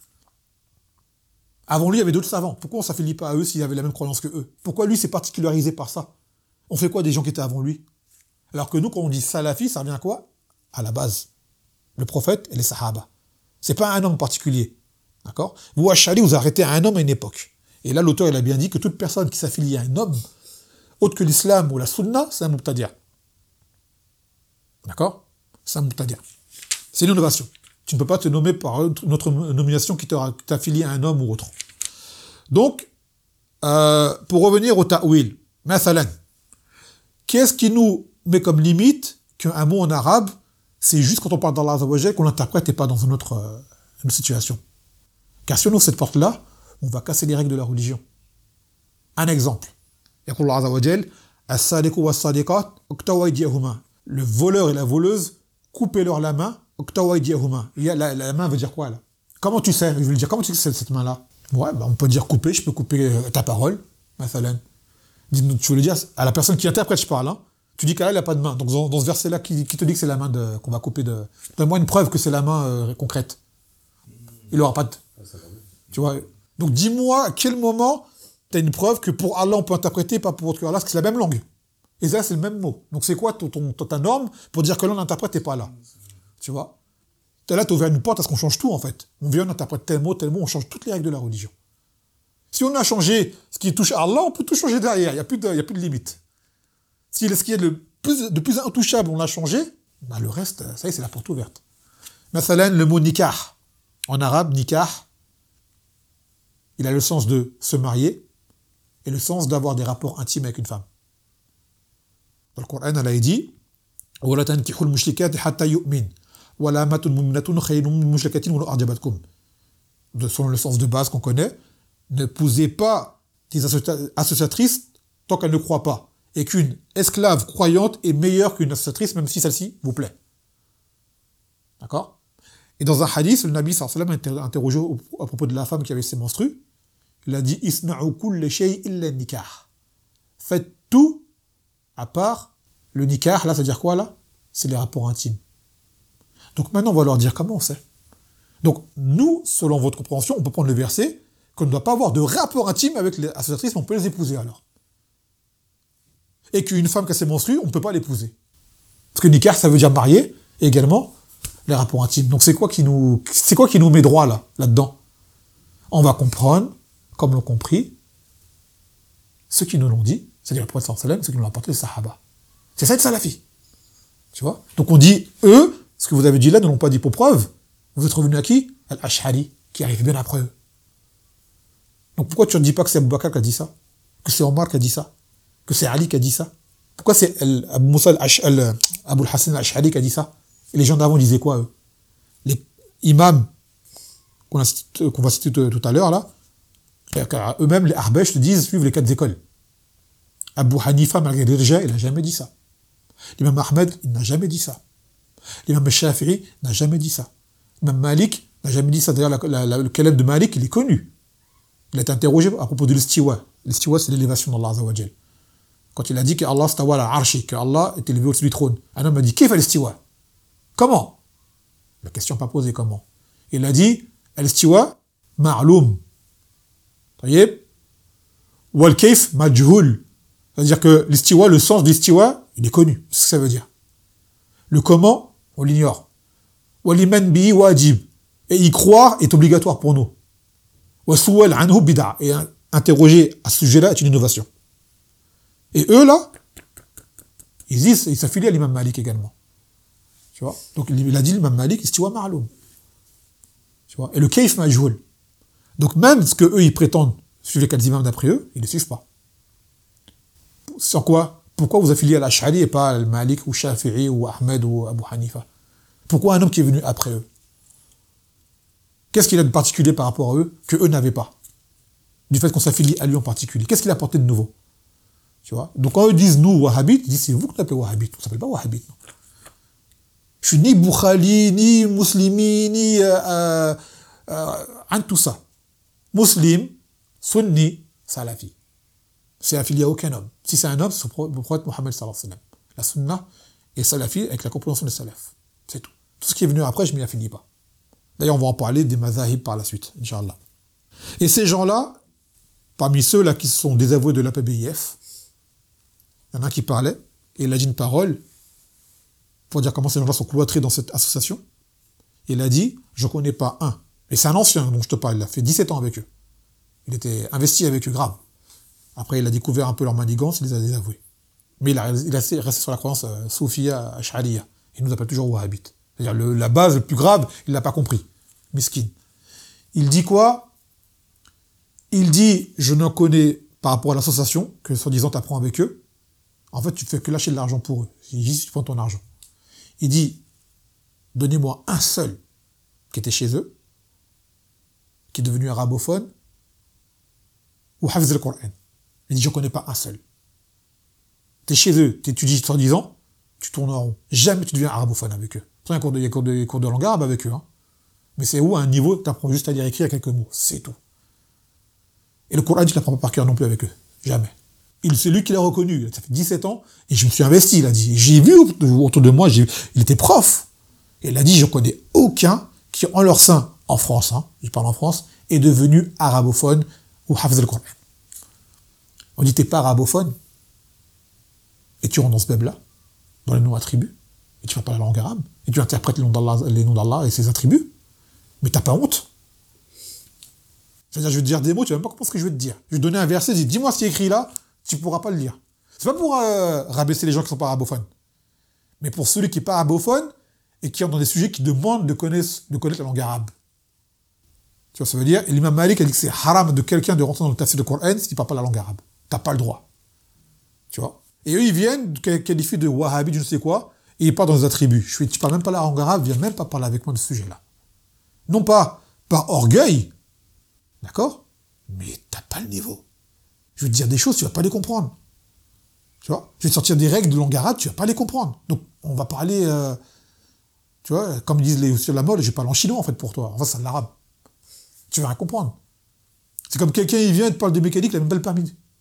Avant lui, il y avait d'autres savants. Pourquoi on ne s'affilie pas à eux s'ils avaient la même croyance que eux? Pourquoi lui s'est particularisé par ça? On fait quoi des gens qui étaient avant lui? Alors que nous, quand on dit salafi, ça revient à quoi? À la base. Le prophète et les sahaba. C'est pas un homme particulier. D'accord? Vous, Ash'ari, vous arrêtez à un homme à une époque. Et là, l'auteur, il a bien dit que toute personne qui s'affilie à un homme, autre que l'islam ou la sunna, c'est un mubtadi'. D'accord? C'est un mubtadi'. C'est une innovation. Tu ne peux pas te nommer par notre nomination qui t'affilie à un homme ou autre. Donc, euh, pour revenir au ta'wil, mathalan, qu'est-ce qui nous met comme limite qu'un mot en arabe, c'est juste quand on parle d'Allah Azza wa Jal qu'on l'interprète et pas dans une autre, euh, une autre situation. Car si on ouvre cette porte-là, on va casser les règles de la religion. Un exemple. يقول الله عز وجل السارق والسارقات اقطعوا أيديهما. Le voleur et la voleuse, coupez-leur la main. اقطعوا أيديهما. La, la, la main veut dire quoi là? Comment tu sais? Je veux dire, comment tu sais que c'est cette main-là? Ouais, bah on peut dire couper, je peux couper euh, ta parole. مثلا. Tu veux dire à la personne qui interprète, je parle. Hein, tu dis qu'elle n'a pas de main. Donc dans, dans ce verset-là, qui, qui te dit que c'est la main de, qu'on va couper de... Donne-moi une preuve que c'est la main euh, concrète. Il n'aura pas de... Tu vois? Donc dis-moi à quel moment tu as une preuve que pour Allah on peut interpréter, pas pour autre Allah, parce que c'est la même langue. Et là c'est le même mot. Donc c'est quoi ton, ton, ta norme pour dire que l'on interprète et pas là? Tu vois? Là tu as ouvert une porte à ce qu'on change tout en fait. On vient, on interprète tel mot, tel mot, on change toutes les règles de la religion. Si on a changé ce qui touche à Allah, on peut tout changer derrière, il n'y a plus de, il y a plus de limite. Si ce qui est le plus, de plus intouchable, on l'a changé, bah le reste, ça y est, c'est la porte ouverte. Mathalan, le mot nikah. En arabe, nikah, il a le sens de se marier et le sens d'avoir des rapports intimes avec une femme. Dans le Coran, elle a dit وَلَا تَنْكِحُوا الْمُشْرِكَاتِ حَتَّى يُؤْمِنْ وَلَا أَمَةٌ مُؤْمِنَةٌ خَيْرٌ مِنْ مُشْرِكَةٍ وَلَوْ أَعْجَبَتْكُمْ. Selon le sens de base qu'on connaît, n'épousez pas des associatrices tant qu'elles ne croient pas, et qu'une esclave croyante est meilleure qu'une associatrice, même si celle-ci vous plaît. D'accord? Et dans un hadith, le Nabi sallallahu alayhi wa sallam a interrogé à propos de la femme qui avait ses menstrues. Il a dit « Isna'u kulla shay illa nikah » faites tout à part le nikah, là, ça veut dire quoi, là? C'est les rapports intimes. Donc maintenant, on va leur dire comment on sait. Donc, nous, selon votre compréhension, on peut prendre le verset qu'on ne doit pas avoir de rapport intime avec les associatrices, mais on peut les épouser alors. Et qu'une femme qui a ses menstrues, on ne peut pas l'épouser. Parce que nikah, ça veut dire marier, et également les rapports intimes. Donc c'est quoi qui nous, c'est quoi qui nous met droit là, là-dedans? On va comprendre, comme l'ont compris, ceux qui nous l'ont dit, c'est-à-dire le prophète sallallahu alayhi wa sallam, ceux qui nous l'ont apporté les sahaba. C'est ça être salafi. Tu vois? Donc on dit, eux, ce que vous avez dit là, ne l'ont pas dit pour preuve. Vous êtes revenu à qui? Al-Ash'ari, qui arrive bien après eux. Donc pourquoi tu ne dis pas que c'est Abu Bakr qui a dit ça? Que c'est Omar qui a dit ça? Que c'est Ali qui a dit ça? Pourquoi c'est Abu Moussa al Abu al-Hassan al-Ash'ari qui a dit ça? Et les gens d'avant disaient quoi, eux? Les imams qu'on, a cité, qu'on va citer tout à l'heure, là, eux-mêmes, les Arbesh, te disent, suivent les quatre écoles. Abu Hanifa, malgré l'Irja, il n'a jamais dit ça. L'imam Ahmed, il n'a jamais dit ça. L'imam Shafi'i n'a jamais dit ça. L'imam Malik n'a jamais dit ça. D'ailleurs, la, la, la, le calem de Malik, il est connu. Il a été interrogé à propos de l'istiwa. L'istiwa, c'est l'élévation d'Allah Azza wa Jal. Quand il a dit qu'Allah stawa ala arshi, qu'Allah est élevé au-dessus du trône, un homme a dit, qu'est-ce l'istiwa? Comment? La question pas posée, comment? Il a dit, al-istiwa ma'loum. Tayyib. Wal kayf majhul. C'est-à-dire que l'istiwa, le sens de l'istiwa, il est connu. C'est ce que ça veut dire. Le comment, on l'ignore. Wal iman bi wajib. Et y croire est obligatoire pour nous. Wa su'al anhu bid'a. Et interroger à ce sujet-là est une innovation. Et eux, là, ils disent, ils s'affilient à l'imam Malik également. Tu vois? Donc, il a dit l'imam Malik, istiwa ma'loum. Tu vois? Et le kayf majhoul. Donc, même ce que eux, ils prétendent suivre les quatre imams d'après eux, ils ne les suivent pas. Sur quoi? Pourquoi vous affiliez à l'Ash'ari et pas al Malik ou Shafi'i ou Ahmed ou Abu Hanifa? Pourquoi un homme qui est venu après eux? Qu'est-ce qu'il a de particulier par rapport à eux que eux n'avaient pas? Du fait qu'on s'affilie à lui en particulier. Qu'est-ce qu'il a apporté de nouveau? Tu vois? Donc quand eux disent nous wahhabites, ils disent c'est vous qui l'appelez wahhabite. On ne s'appelle pas wahhabite. Non. Je suis ni Boukhali, ni muslimi, ni euh, euh, euh, tout ça. Muslim, sunni, salafi. C'est affilié à aucun homme. Si c'est un homme, c'est le prophète Mohammed sallallahu alayhi wa sallam. La sunna est salafi avec la compréhension des salaf. C'est tout. Tout ce qui est venu après, je ne m'y affilie pas. D'ailleurs, on va en parler des mazahib par la suite, Inch'Allah. Et ces gens-là, parmi ceux-là qui sont désavoués de l'A P B I F, il y en a un qui parlait, et il a dit une parole, pour dire comment ces gens-là sont cloîtrés dans cette association. Il a dit, je ne connais pas un. Et c'est un ancien dont je te parle, il a fait dix-sept ans avec eux. Il était investi avec eux, grave. Après, il a découvert un peu leur manigance, il les a désavoués. Mais il a, il a resté sur la croyance euh, Soufia, Ash'ariya. Il nous appelle toujours Wahhabite. C'est-à-dire le, la base le plus grave, il ne l'a pas compris. Miskin. Il dit quoi? Il dit, je ne connais, par rapport à l'association, que soi-disant tu apprends avec eux, en fait, tu fais que lâcher de l'argent pour eux. Il dit, tu prends ton argent. Il dit, donnez-moi un seul qui était chez eux, qui est devenu arabophone, ou hafiz al-Qur'an. Il dit, je ne connais pas un seul. Tu es chez eux, tu étudies soi-disant, tu tournes en rond. Jamais tu deviens arabophone avec eux. Il y a cours de, il y a cours de, cours de langue arabe avec eux. Hein. Mais c'est où à un niveau, tu apprends juste à lire et écrire quelques mots. C'est tout. Et le Coran, tu ne l'apprends pas par cœur non plus avec eux. Jamais. Il, c'est lui qui l'a reconnu. Ça fait dix-sept ans, et je me suis investi, il a dit. J'ai vu autour de moi, j'ai, il était prof. Et il a dit, je connais aucun qui, en leur sein, en France, hein, je parle en France, est devenu arabophone ou hafiz al-Qur'an. On dit, t'es pas arabophone, et tu rentres dans ce beb-là, dans les noms attributs, et tu vas pas la langue arabe, et tu interprètes les noms d'Allah, les noms d'Allah et ses attributs, mais t'as pas honte. C'est-à-dire, je vais te dire des mots, tu vas même pas comprendre ce que je vais te dire. Je vais te donner un verset, dis, dis-moi ce qui est écrit là, tu pourras pas le lire. C'est pas pour euh, rabaisser les gens qui sont pas arabophones, mais pour celui qui est pas arabophone et qui est dans des sujets qui demandent de connaître, de connaître la langue arabe. Tu vois, ça veut dire, et l'imam Malik a dit que c'est haram de quelqu'un de rentrer dans le tafsir de Coran s'il parle pas la langue arabe. T'as pas le droit. Tu vois. Et eux, ils viennent, qualifient de wahhabi, je ne sais quoi, et ils parlent dans les attributs. Je fais, tu parles même pas la langue arabe, viens même pas parler avec moi de ce sujet-là. Non pas par orgueil, d'accord, mais t'as pas le niveau. Je vais te dire des choses, tu vas pas les comprendre. Tu vois, je vais te sortir des règles de langue arabe, tu vas pas les comprendre. Donc, on va parler, euh, tu vois, comme disent les sur la mode, je parle en chinois en fait pour toi. Enfin, c'est de l'arabe. Tu vas rien comprendre. C'est comme quelqu'un, il vient et te parle de mécanique, il a même pas le permis.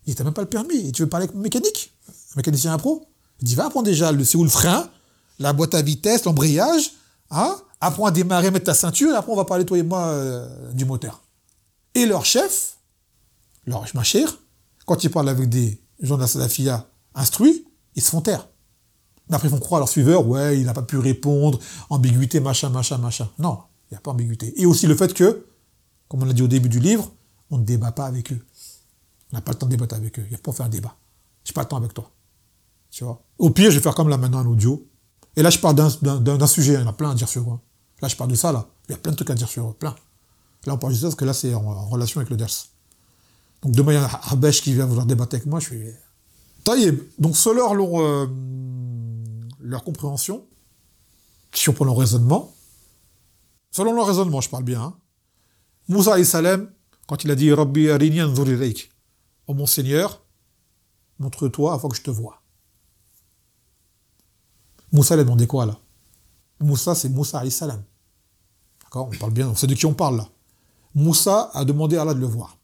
Il dit, t'as même pas le permis, et tu veux parler avec un mécanique, un mécanicien à pro? Il dit, va apprendre déjà le, c'est où le frein, la boîte à vitesse, l'embrayage, hein? Apprends à démarrer, mettre ta ceinture, et après on va parler, toi et moi, euh, du moteur. Et leur chef, leur machir, quand ils parlent avec des gens de la Salafia instruits, ils se font taire. Mais après, ils font croire à leur suiveur, ouais, il n'a pas pu répondre, ambiguïté, machin, machin, machin. Non, il n'y a pas ambiguïté. Et aussi le fait que, comme on l'a dit au début du livre, on ne débat pas avec eux. On n'a pas le temps de débattre avec eux. Il n'y a pas à faire un débat. Je n'ai pas le temps avec toi. Tu vois. Au pire, je vais faire comme là maintenant, un audio. Et là, je parle d'un, d'un, d'un sujet, il y en a plein à dire sur eux. Là, je parle de ça, là. Il y a plein de trucs à dire sur eux, plein. Là, on parle de ça parce que là, c'est en, en relation avec le ders. Donc demain, il y a un Habesh qui vient vouloir débattre avec moi, je suis... Taïeb. Donc, selon leur, euh, leur compréhension, si on prend leur raisonnement, selon leur raisonnement, je parle bien, hein, Moussa alayhi salam, quand il a dit « Rabbi arini anzur ilayk » « Oh mon Seigneur, montre-toi afin que je te vois. » Moussa, il a demandé quoi, là? Moussa, c'est Moussa alayhi salam. D'accord? On parle bien, on sait de qui on parle, là. Moussa a demandé à Allah de le voir.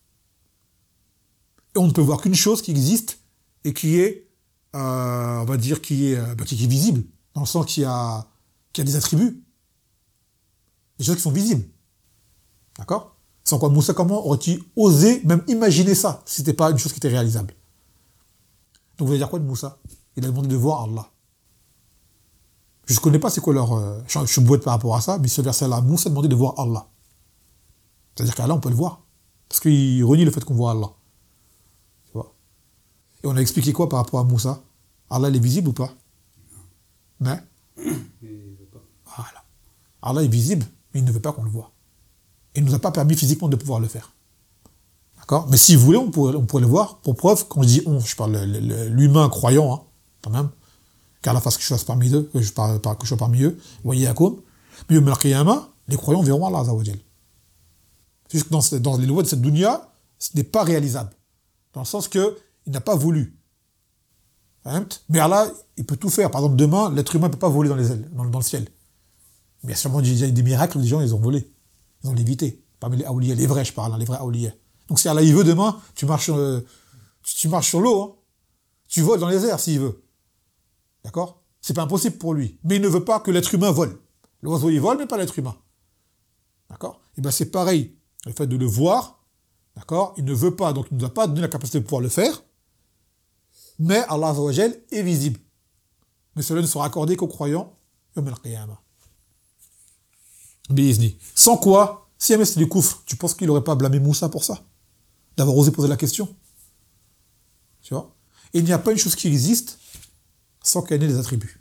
Et on ne peut voir qu'une chose qui existe et qui est, euh, on va dire, qui est, euh, bah, qui est visible, dans le sens qu'il y a, qu'il y a des attributs. Des choses qui sont visibles. D'accord? Sans quoi Moussa, comment aurait-il osé même imaginer ça, si ce n'était pas une chose qui était réalisable? Donc vous allez dire quoi de Moussa? Il a demandé de voir Allah. Je ne connais pas c'est quoi leur... Euh, je suis bouette par rapport à ça, mais ce verset-là, Moussa a demandé de voir Allah. C'est-à-dire qu'Allah, on peut le voir. Parce qu'il renie le fait qu'on voit Allah. Tu vois? Et on a expliqué quoi par rapport à Moussa? Allah, il est visible ou pas? Non. Voilà. Allah est visible, mais il ne veut pas qu'on le voit. Il ne nous a pas permis physiquement de pouvoir le faire. D'accord? Mais s'il voulait, on pourrait, on pourrait le voir. Pour preuve, quand je dis on, je parle le, le, l'humain croyant, hein, quand même, qu'Allah fasse que je fasse parmi eux, que je, par, par, que je sois parmi eux, voyez Yakoum. Mais au Qiyamah, les croyants verront Allah Azzawajal. C'est juste que dans, dans les lois de cette dunya, ce n'est pas réalisable. Dans le sens que il n'a pas voulu. Mais Allah, il peut tout faire. Par exemple, demain, l'être humain ne peut pas voler dans les ailes, dans, dans le ciel. Mais il y a sûrement des, des miracles où les gens, ils ont volé. Ils ont lévité. Parmi les awliya, les vrais, je parle, hein, les vrais awliya. Donc si Allah, il veut demain, tu marches, euh, tu, tu marches sur l'eau, hein. Tu voles dans les airs s'il veut. D'accord? C'est pas impossible pour lui. Mais il ne veut pas que l'être humain vole. L'oiseau, il vole, mais pas l'être humain. D'accord? Et bien c'est pareil. Le fait de le voir, d'accord? Il ne veut pas, donc il ne nous a pas donné la capacité de pouvoir le faire. Mais Allah Azzawajal est visible. Mais cela ne sera accordé qu'aux croyants Yawm al-Qiyamah. Bi'izni. Sans quoi, si jamais c'était du kufr, tu penses qu'il n'aurait pas blâmé Moussa pour ça? D'avoir osé poser la question? Tu vois? Et il n'y a pas une chose qui existe sans qu'elle ait des attributs.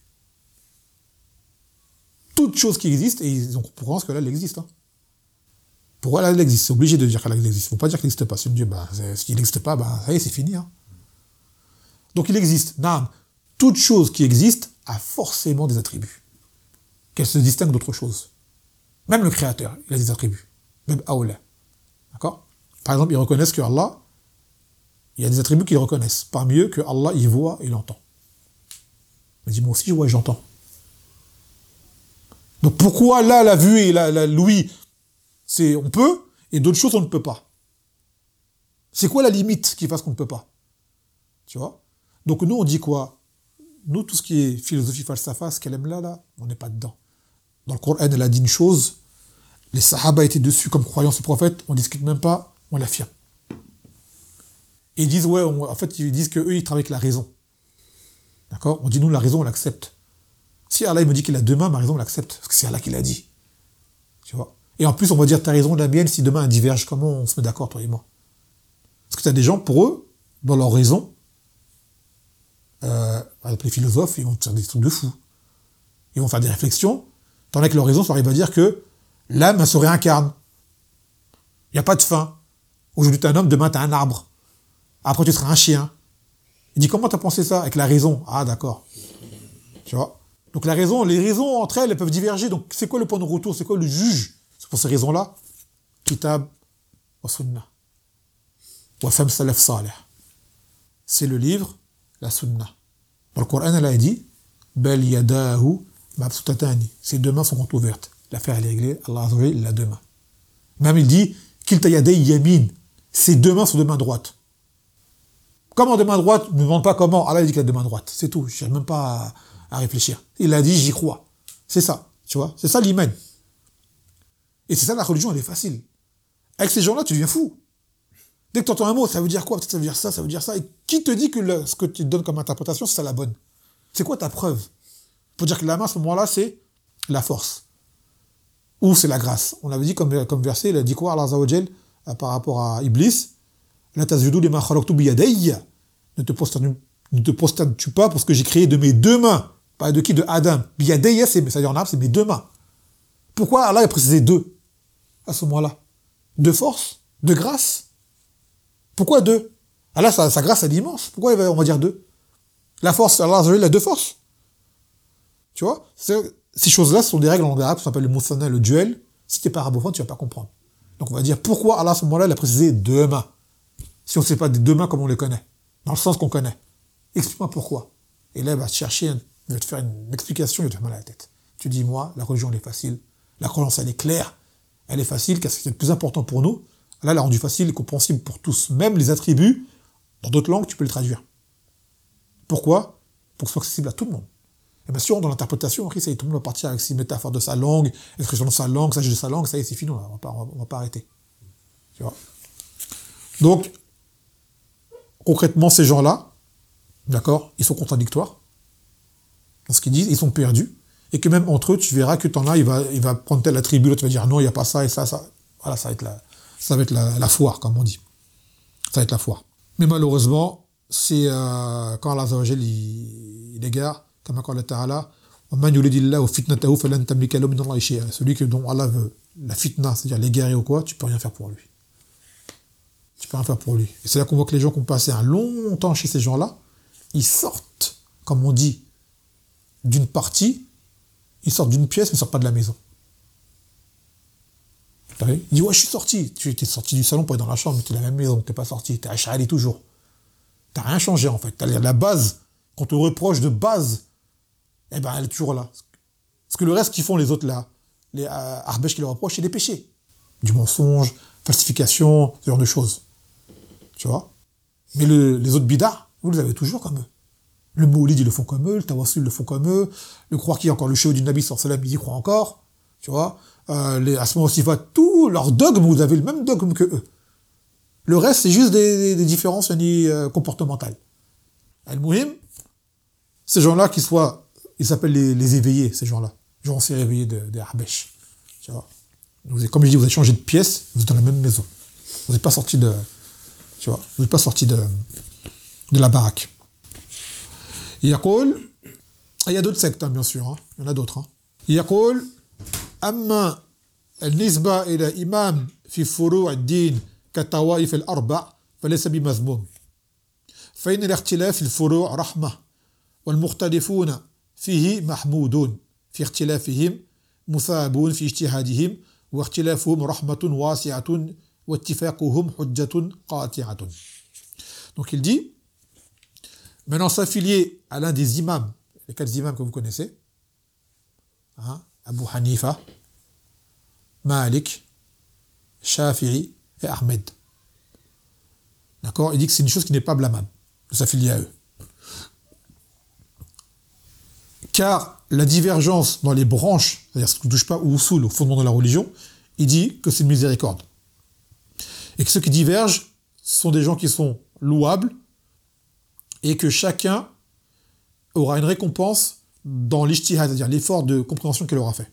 Toute chose qui existe, et ils ont compris que là, elle existe. Hein. Pour elle, elle existe. C'est obligé de dire qu'elle existe. Il ne faut pas dire qu'elle n'existe pas. Si on dit, bah, s'il n'existe pas, bah, ça y est, c'est fini. Hein. Donc il existe. Naam. Toute chose qui existe a forcément des attributs. Qu'elle se distingue d'autre chose. Même le créateur, il a des attributs. Même Aoula. D'accord? Par exemple, ils reconnaissent que Allah, il y a des attributs qu'ils reconnaissent. Parmi eux, que Allah, il voit et il entend. Mais dis, moi aussi, je vois et j'entends. Donc pourquoi là, la vue et la, la l'ouïe, c'est on peut, et d'autres choses, on ne peut pas? C'est quoi la limite qui fasse qu'on ne peut pas? Tu vois? Donc nous, on dit quoi? Nous, tout ce qui est philosophie falsafa, ce qu'elle aime là, là, on n'est pas dedans. Dans le Coran, elle a dit une chose, les Sahaba étaient dessus comme croyants ce prophète, on ne discute même pas, on l'affirme. Et ils disent, ouais, on, en fait, ils disent qu'eux, ils travaillent avec la raison. D'accord? On dit, nous, la raison, on l'accepte. Si Allah il me dit qu'il a deux mains, ma raison, on l'accepte, parce que c'est Allah qui l'a dit. Tu vois? Et en plus, on va dire, ta raison, la mienne, si demain elle diverge, comment on se met d'accord, toi et moi? Parce que tu as des gens, pour eux, dans leur raison, euh, les philosophes, ils vont faire des trucs de fous. Ils vont faire des réflexions, tandis que leur raison, ça arrive à dire que l'âme, elle se réincarne. Il n'y a pas de fin. Aujourd'hui, tu es un homme, demain, tu es un arbre. Après, tu seras un chien. Il dit, comment tu as pensé ça? Avec la raison. Ah, d'accord. Tu vois? Donc la raison, les raisons entre elles, elles peuvent diverger. Donc c'est quoi le point de retour? C'est quoi le juge? C'est pour ces raisons-là. Kitab wa sunnah. Wa fam salaf salih. C'est le livre, la sunnah. Dans le Coran, elle a dit, bel yadahu mabsutatani. Ses deux mains sont ouvertes. L'affaire elle est réglée. Allah Azza wa Jalla, il a deux mains. Même il dit, kilta yaday yamin. Ses deux mains sont deux mains droites. Comment de main droite? Ne me demande pas comment. Allah il dit qu'il a de main droite. C'est tout. Je n'ai même pas à, à réfléchir. Il a dit, j'y crois. C'est ça. Tu vois? C'est ça l'iman. Et c'est ça la religion, elle est facile. Avec ces gens-là, tu deviens fou. Dès que tu entends un mot, ça veut dire quoi? Peut-être ça veut dire ça, ça veut dire ça. Et qui te dit que le, ce que tu donnes comme interprétation, c'est ça la bonne? C'est quoi ta preuve? Pour dire que la main, à ce moment-là, c'est la force. Ou c'est la grâce. On avait dit comme, comme verset, il a dit quoi, Allah Azza wa Jal, par rapport à Iblis? La tasjudu lima khalaqtu biyadayya. Ne te prosterne, ne te prosterne-tu pas pour ce que j'ai créé de mes deux mains. Pas de qui? De Adam. Biyadayya, c'est, c'est-à-dire en arabe, c'est mes deux mains. Pourquoi Allah a précisé deux à ce moment-là? De force? De grâce? Pourquoi deux? Allah, sa, sa grâce, elle est immense. Pourquoi on va dire deux? La force, Allah Azza wa Jal a deux forces. Tu vois? C'est, ces choses-là sont des règles en arabe, ça s'appelle le muthanna, le duel. Si tu n'es pas arabophone, tu ne vas pas comprendre. Donc on va dire pourquoi Allah à ce moment-là il a précisé deux mains. Si on ne sait pas des deux mains comme on les connaît, dans le sens qu'on connaît. Explique-moi pourquoi. Et là il va te chercher, il va te faire une explication, il va te faire mal à la tête. Tu dis moi, la religion elle est facile, la croyance elle est claire, elle est facile, qu'est-ce qui est le plus important pour nous? Allah l'a rendu facile et compréhensible pour tous, même les attributs, dans d'autres langues tu peux les traduire. Pourquoi? Pour que ce soit accessible à tout le monde. Et bien sûr, dans l'interprétation, ça y est, tout le monde va partir avec ses métaphores de sa langue, expression de sa langue, sagesse de sa langue, ça y est, c'est fini, on va pas, on va pas arrêter. Tu vois. Donc, concrètement, ces gens-là, d'accord, ils sont contradictoires dans ce qu'ils disent, ils sont perdus, et que même entre eux, tu verras que t'en as, il va, il va prendre tel attribut, l'autre va dire non, il n'y a pas ça et ça, ça. Voilà, ça va être la, ça va être la, la foire, comme on dit. Ça va être la foire. Mais malheureusement, c'est euh, quand Allah Azza wa Jal, il, il égare, comme Allah Ta'ala, celui que dont Allah veut la fitna, c'est-à-dire l'égarer ou quoi, tu peux rien faire pour lui. Tu peux rien faire pour lui. Et c'est là qu'on voit que les gens qui ont passé un long temps chez ces gens-là, ils sortent, comme on dit, d'une partie, ils sortent d'une pièce, mais ils ne sortent pas de la maison. T'as vu? Il dit, ouais, je suis sorti. Tu étais sorti du salon pour aller dans la chambre, mais tu es dans la même maison, tu n'es pas sorti, tu es à Sha'ali toujours. Tu n'as rien changé en fait. T'as la base, qu'on te reproche de base, eh ben, elle est toujours là. Parce que le reste qu'ils font les autres là, les euh, Arbesh qui leur reprochent, c'est des péchés. Du mensonge, falsification, ce genre de choses. Tu vois? Mais le, les autres bidas, vous les avez toujours comme eux. Le Moulid, ils le font comme eux, le Tawassul, ils le font comme eux, le croire qu'il y a encore le cheveu du Nabi sallallahu alayhi wa sallam, ils y croient encore. Tu vois? Euh, les Asma wa Sifat, tous leurs dogmes, vous avez le même dogme que eux. Le reste, c'est juste des, des, des différences euh, comportementales. Al-Muhim, ces gens-là qui soient ils s'appellent les, les éveillés, ces gens-là. Les gens s'est réveillés de, de Arbesh. Tu vois. Vous, comme je dis, vous avez changé de pièce, vous êtes dans la même maison. Vous n'êtes pas sorti de, tu vois, vous n'êtes pas sorti de, de la baraque. يقول, il y a d'autres sectes, hein, bien sûr, hein. Il y en a d'autres. Hein. يقول, أما النسبة إلى إمام في فروع الدين كالطوائف الأربع فليس بمذموم. فإن الاختلاف في الفروع رحمة والمختلفون فيه محمودون في اختلافهم مثابون في اجتهادهم واختلافهم رحمة واسعة واتفاقهم حجة قاطعة. Donc il dit, maintenant s'affilier à l'un des imams, les quatre imams que vous connaissez, hein, Abu Hanifa, Malik, Shafi'i et Ahmed. D'accord? Il dit que c'est une chose qui n'est pas blâmable de s'affilier à eux. Car la divergence dans les branches, c'est-à-dire ce qui ne touche pas au usul, au fondement de la religion, il dit que c'est une miséricorde. Et que ceux qui divergent sont des gens qui sont louables et que chacun aura une récompense dans l'ijtihad, c'est-à-dire l'effort de compréhension qu'il aura fait.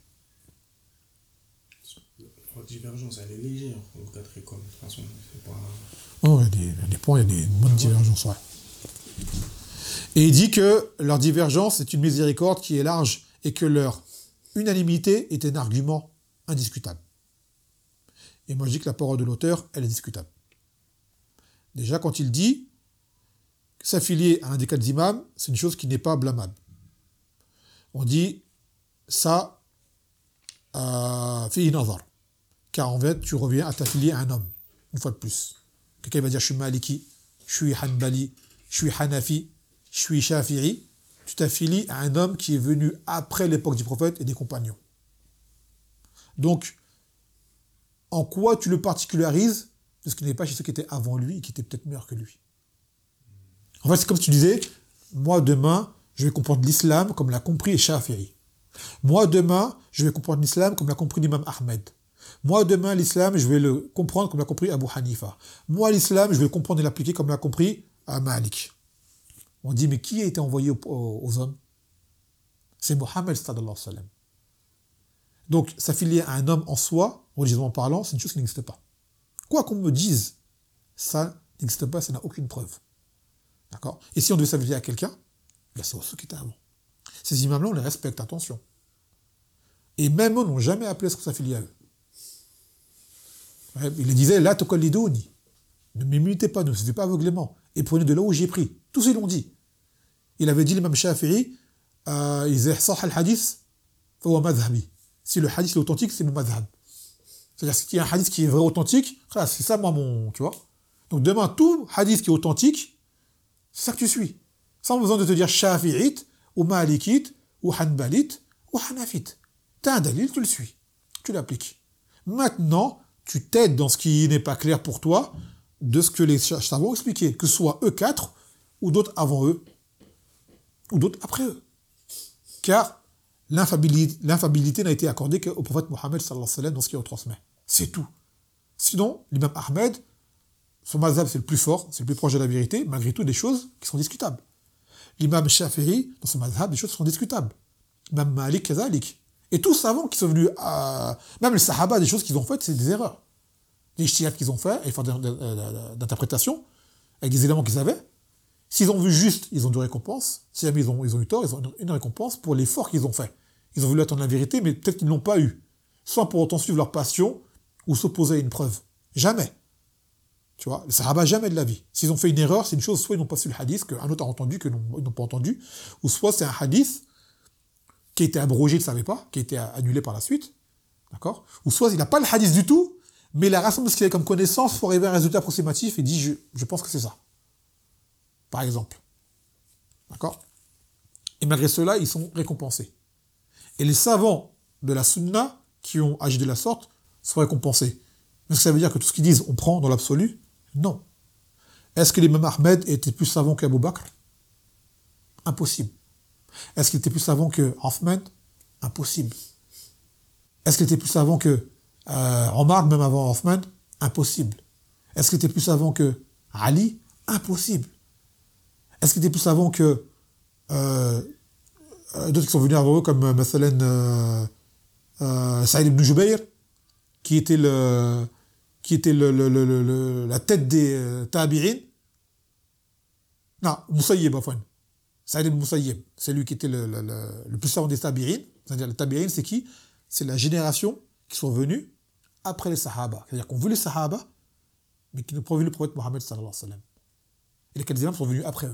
La divergence, elle est légère entre quatre écoles. De toute façon, c'est pas... Oh, il y a des, il y a des points, il y a des bonnes divergences, ouais. Et il dit que leur divergence est une miséricorde qui est large et que leur unanimité est un argument indiscutable. Et moi je dis que la parole de l'auteur, elle est discutable. Déjà, quand il dit que s'affilier à un des quatre imams, c'est une chose qui n'est pas blâmable. On dit ça, euh, fi nazar. Car en fait, tu reviens à t'affilier à un homme, une fois de plus. Quelqu'un va dire je suis Maliki, je suis Hanbali, je suis Hanafi, je suis Shafi'i, tu t'affilies à un homme qui est venu après l'époque du prophète et des compagnons. Donc, en quoi tu le particularises de ce qui n'est pas chez ceux qui étaient avant lui et qui étaient peut-être meilleurs que lui? En fait, c'est comme si tu disais, moi demain, je vais comprendre l'islam comme l'a compris Shafi'i. Moi demain, je vais comprendre l'islam comme l'a compris l'imam Ahmed. Moi demain, l'islam, je vais le comprendre comme l'a compris Abu Hanifa. Moi, l'islam, je vais le comprendre et l'appliquer comme l'a compris Malik. On dit, mais qui a été envoyé aux, aux hommes? C'est Mohammed sallallahu alayhi wa sallam. Donc, s'affilier à un homme en soi, religieusement parlant, c'est une chose qui n'existe pas. Quoi qu'on me dise, ça n'existe pas, ça n'a aucune preuve. D'accord? Et si on devait s'affilier à quelqu'un, ben c'est ceux qui étaient avant. Ces imams-là, on les respecte, attention. Et même eux n'ont jamais appelé à ce qu'on s'affilie à eux. Ouais, il les disait, la tuqallidouni. Ne m'imitez pas, ne me suivez pas aveuglément. Et prenez de là où j'ai pris. Tous ils l'ont dit. Il avait dit, l'imam Shafi'i, euh, il disait, sah al-hadith, fa huwa madhhabi. Si le hadith est authentique, c'est mon madhhab. C'est-à-dire, s'il y a un hadith qui est vrai authentique, c'est ça, moi, mon, tu vois. Donc, demain, tout hadith qui est authentique, c'est ça que tu suis. Sans besoin de te dire shafi'ite, ou malikite, ou hanbalite, ou hanafite. T'as un dalil, tu le suis. Tu l'appliques. Maintenant, tu t'aides dans ce qui n'est pas clair pour toi, de ce que les savants ont expliqué, que ce soit eux quatre, ou d'autres avant eux, ou d'autres après eux. Car l'infaillibilité, l'infaillibilité n'a été accordée qu'au prophète Mohammed sallallahu alayhi wa sallam dans ce qu'il retransmet. C'est tout. Sinon, l'imam Ahmed, son mazhab c'est le plus fort, c'est le plus proche de la vérité, malgré tout des choses qui sont discutables. L'imam Shafi'i, dans son mazhab, des choses qui sont discutables. L'imam Malik, kazalik. Et tous savants qui sont venus à... Même les sahaba, des choses qu'ils ont faites, c'est des erreurs. Des ijtihad qu'ils ont fait, et d'interprétation, avec des éléments qu'ils avaient. S'ils ont vu juste, ils ont deux récompenses. Si jamais ils ont, ils ont eu tort, ils ont une récompense pour l'effort qu'ils ont fait. Ils ont voulu attendre la vérité, mais peut-être qu'ils ne l'ont pas eu. Sans pour autant suivre leur passion ou s'opposer à une preuve. Jamais. Tu vois, les sahaba, jamais de la vie. S'ils ont fait une erreur, c'est une chose, soit ils n'ont pas su le hadith, qu'un autre a entendu, qu'ils n'ont pas entendu, ou soit c'est un hadith qui a été abrogé, il ne savait pas, qui a été annulé par la suite, d'accord? Ou soit il n'a pas le hadith du tout, mais il a rassemblé ce qu'il avait comme connaissance pour arriver à un résultat approximatif et dit je, je pense que c'est ça. Par exemple. D'accord? Et malgré cela, ils sont récompensés. Et les savants de la sunna qui ont agi de la sorte sont récompensés. Est-ce que ça veut dire que tout ce qu'ils disent, on prend dans l'absolu? Non. Est-ce que l'imam Ahmed était plus savant qu'Abou Bakr? Impossible. Est-ce qu'il était plus savant que Othman? Impossible. Est-ce qu'il était plus savant que euh, Omar, même avant Othman? Impossible. Est-ce qu'il était plus savant que Ali? Impossible. Est-ce qu'il était plus savant que euh, euh, d'autres qui sont venus avant eux, comme euh, euh, euh, Saïd ibn Jubayr, qui était, le, qui était le, le, le, le, la tête des euh, tabi'in? Non, Moussaïeb, enfin. Saïd ibn Moussaïeb, c'est lui qui était le, le, le, le plus savant des tabi'in. C'est-à-dire, les tabi'in, c'est qui? C'est la génération qui sont venus après les sahaba. C'est-à-dire qu'on veut les sahaba, mais qui n'ont pas vu le prophète Mohammed sallallahu alayhi wa sallam. Et les quatre imams sont venus après eux.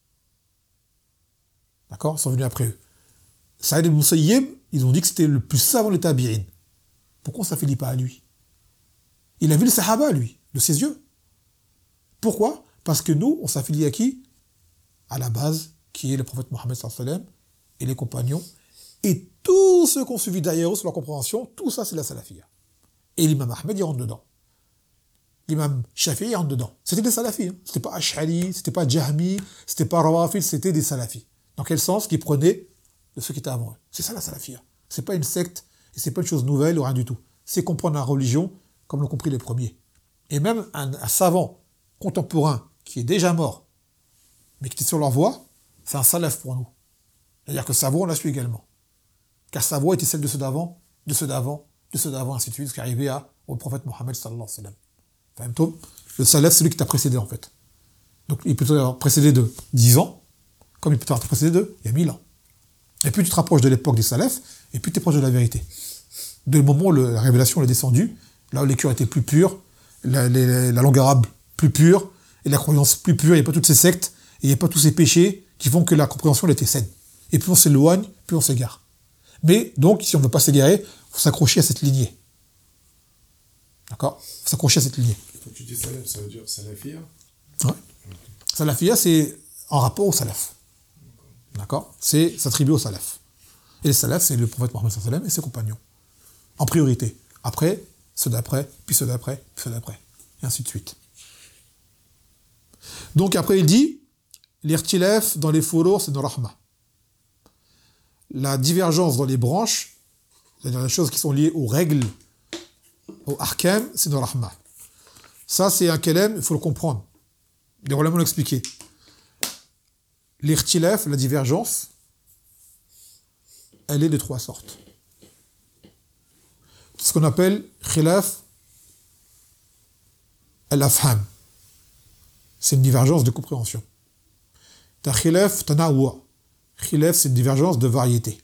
D'accord? Ils sont venus après eux. Saïd ibn Musayyib, ils ont dit que c'était le plus savant des tabi'in. Pourquoi on ne s'affilie pas à lui? Il a vu les sahaba, lui, de ses yeux. Pourquoi? Parce que nous, on s'affilie à qui? À la base, qui est le prophète Mohammed sallallahu alayhi wa sallam, et les compagnons, et tous ceux qui ont suivi derrière eux sur leur compréhension, tout ça, c'est la salafiyya. Et l'imam Ahmed, il rentre dedans. L'imam Shafi'i, il rentre dedans. C'était des salafis. Hein. C'était pas Ash'ari, c'était pas Jahmi, c'était pas Rawafid, c'était des salafis. Dans quel sens? Qu'ils prenaient de ceux qui étaient avant eux. C'est ça la salafiyya. C'est pas une secte, et c'est pas une chose nouvelle ou rien du tout. C'est comprendre la religion comme l'ont compris les premiers. Et même un, un savant contemporain qui est déjà mort, mais qui était sur leur voie, c'est un salaf pour nous. C'est-à-dire que sa voie, on la suit également. Car sa voie était celle de ceux d'avant, de ceux d'avant, de ceux d'avant, ainsi de suite, jusqu'à arriver à, au prophète Mohammed sallallahu alayhi wa sallam. Le salaf, c'est celui qui t'a précédé, en fait. Donc, il peut t'avoir précédé de dix ans, comme il peut t'avoir précédé de il y a mille ans. Et plus tu te rapproches de l'époque des salafs, et plus tu es proche de la vérité. Dès le moment où le, la révélation est descendue, là où l'écriture était plus pure, la, la, la langue arabe plus pure, et la croyance plus pure, il n'y a pas toutes ces sectes, et il n'y a pas tous ces péchés qui font que la compréhension elle était saine. Et plus on s'éloigne, plus on s'égare. Mais donc, si on ne veut pas s'égarer, il faut s'accrocher à cette lignée. D'accord? Il faut s'accrocher à cette lignée. Quand tu dis salaf, ça veut dire salafiyya? Ouais. Salafiyya, c'est en rapport au salaf. D'accord? C'est s'attribuer au salaf. Et les salaf, c'est le prophète Mohammed sallallahu alayhi wa sallam et ses compagnons. En priorité. Après, ceux d'après, puis ceux d'après, puis ceux d'après. Et ainsi de suite. Donc après, il dit, L'irtilaf dans les furur, c'est une rahma. La divergence dans les branches, c'est-à-dire les choses qui sont liées aux règles, aux ahkam, c'est une rahma. Ça, c'est un kalem, il faut le comprendre. Les ulama l'ont expliqué. L'irtilaf, la divergence, elle est de trois sortes. C'est ce qu'on appelle khilaf al-afham. C'est une divergence de compréhension. T'as khilaf tanawwa. Khilaf, c'est une divergence de variété.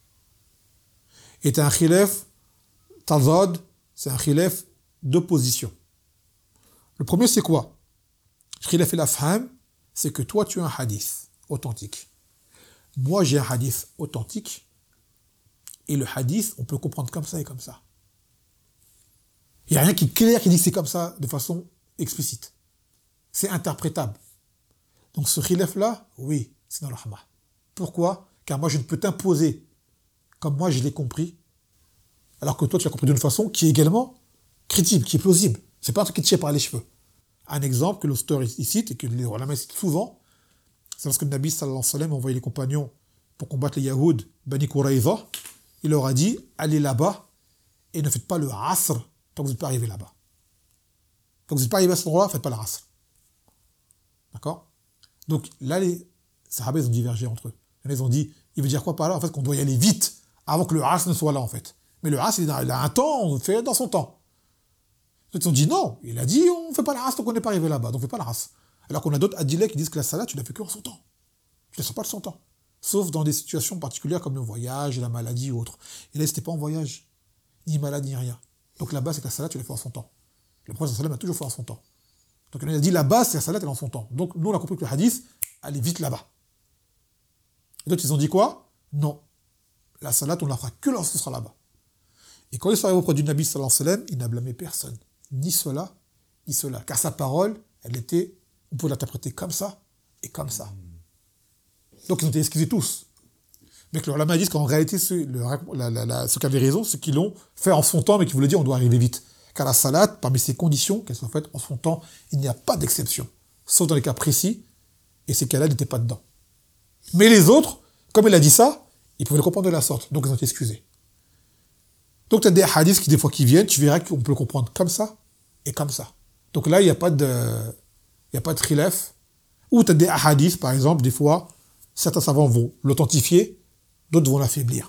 Et t'as un khilaf tazad, c'est un khilaf d'opposition. Le premier, c'est quoi? Khilaf al-afham, c'est que toi, tu as un hadith authentique. Moi, j'ai un hadith authentique. Et le hadith, on peut comprendre comme ça et comme ça. Il n'y a rien qui est clair qui dit que c'est comme ça de façon explicite. C'est interprétable. Donc ce khilaf-là, oui, c'est dans le rahma. Pourquoi? Car moi, je ne peux t'imposer comme moi, je l'ai compris, alors que toi, tu l'as compris d'une façon qui est également crédible, qui est plausible. C'est pas un truc qui te tire par les cheveux. Un exemple que l'auteur il cite, et que les ulama citent souvent, c'est lorsque le Nabi sallallahu alayhi wa sallam a envoyé les compagnons pour combattre les Yahoud, Bani Quraïza, il leur a dit, allez là-bas et ne faites pas le asr tant que vous n'êtes pas arrivé là-bas. Tant que vous n'êtes pas arrivé à cet endroit-là, faites pas le asr. D'accord? Donc là, les Sahaba, ils ont divergé entre eux. Ils ont dit, il veut dire quoi par là? En fait, qu'on doit y aller vite, avant que le asr ne soit là, en fait. Mais le asr, il a un temps, on le fait dans son temps. Ils ont dit non, il a dit, on ne fait pas la asr tant qu'on n'est pas arrivé là-bas, donc on ne fait pas la asr. Alors qu'on a d'autres adilés qui disent que la salat, tu l'as fait que en son temps. Tu ne la sens pas de son temps. Sauf dans des situations particulières comme le voyage, la maladie ou autre. Et là, c'était pas en voyage, ni malade, ni rien. Donc là-bas, c'est que la salat, tu l'as fait en son temps. Le prophète sallam a toujours fait en son temps. Donc il a dit là-bas, c'est la salat, elle est en son temps. Donc nous, on a compris que le hadith, allez vite là-bas. Et d'autres, ils ont dit quoi? Non. La salat, on la fera que lorsqu'on sera là-bas. Et quand ils sont arrivés auprès du Nabi sallallahu alayhi wa sallam, il n'a blâmé personne. Ni cela, ni cela. Car sa parole, elle était, on peut l'interpréter comme ça et comme ça. Donc ils ont été excusés tous. Mais que le ulama dit qu'en réalité, ce, le, la, la, la, ceux qui avaient raison, c'est qu'ils l'ont fait en son temps, mais qui voulaient dire on doit arriver vite. Car la salat, parmi ces conditions, qu'elles soient faites en son temps, il n'y a pas d'exception. Sauf dans les cas précis, et ces cas-là n'étaient pas dedans. Mais les autres, comme il a dit ça, ils pouvaient le comprendre de la sorte. Donc ils ont été excusés. Donc tu as des hadiths qui, des fois, qui viennent, tu verras qu'on peut le comprendre comme ça et comme ça. Donc là, il n'y a pas de, il n'y a pas de khilaf. Ou tu as des hadiths, par exemple, des fois, certains savants vont l'authentifier, d'autres vont l'affaiblir.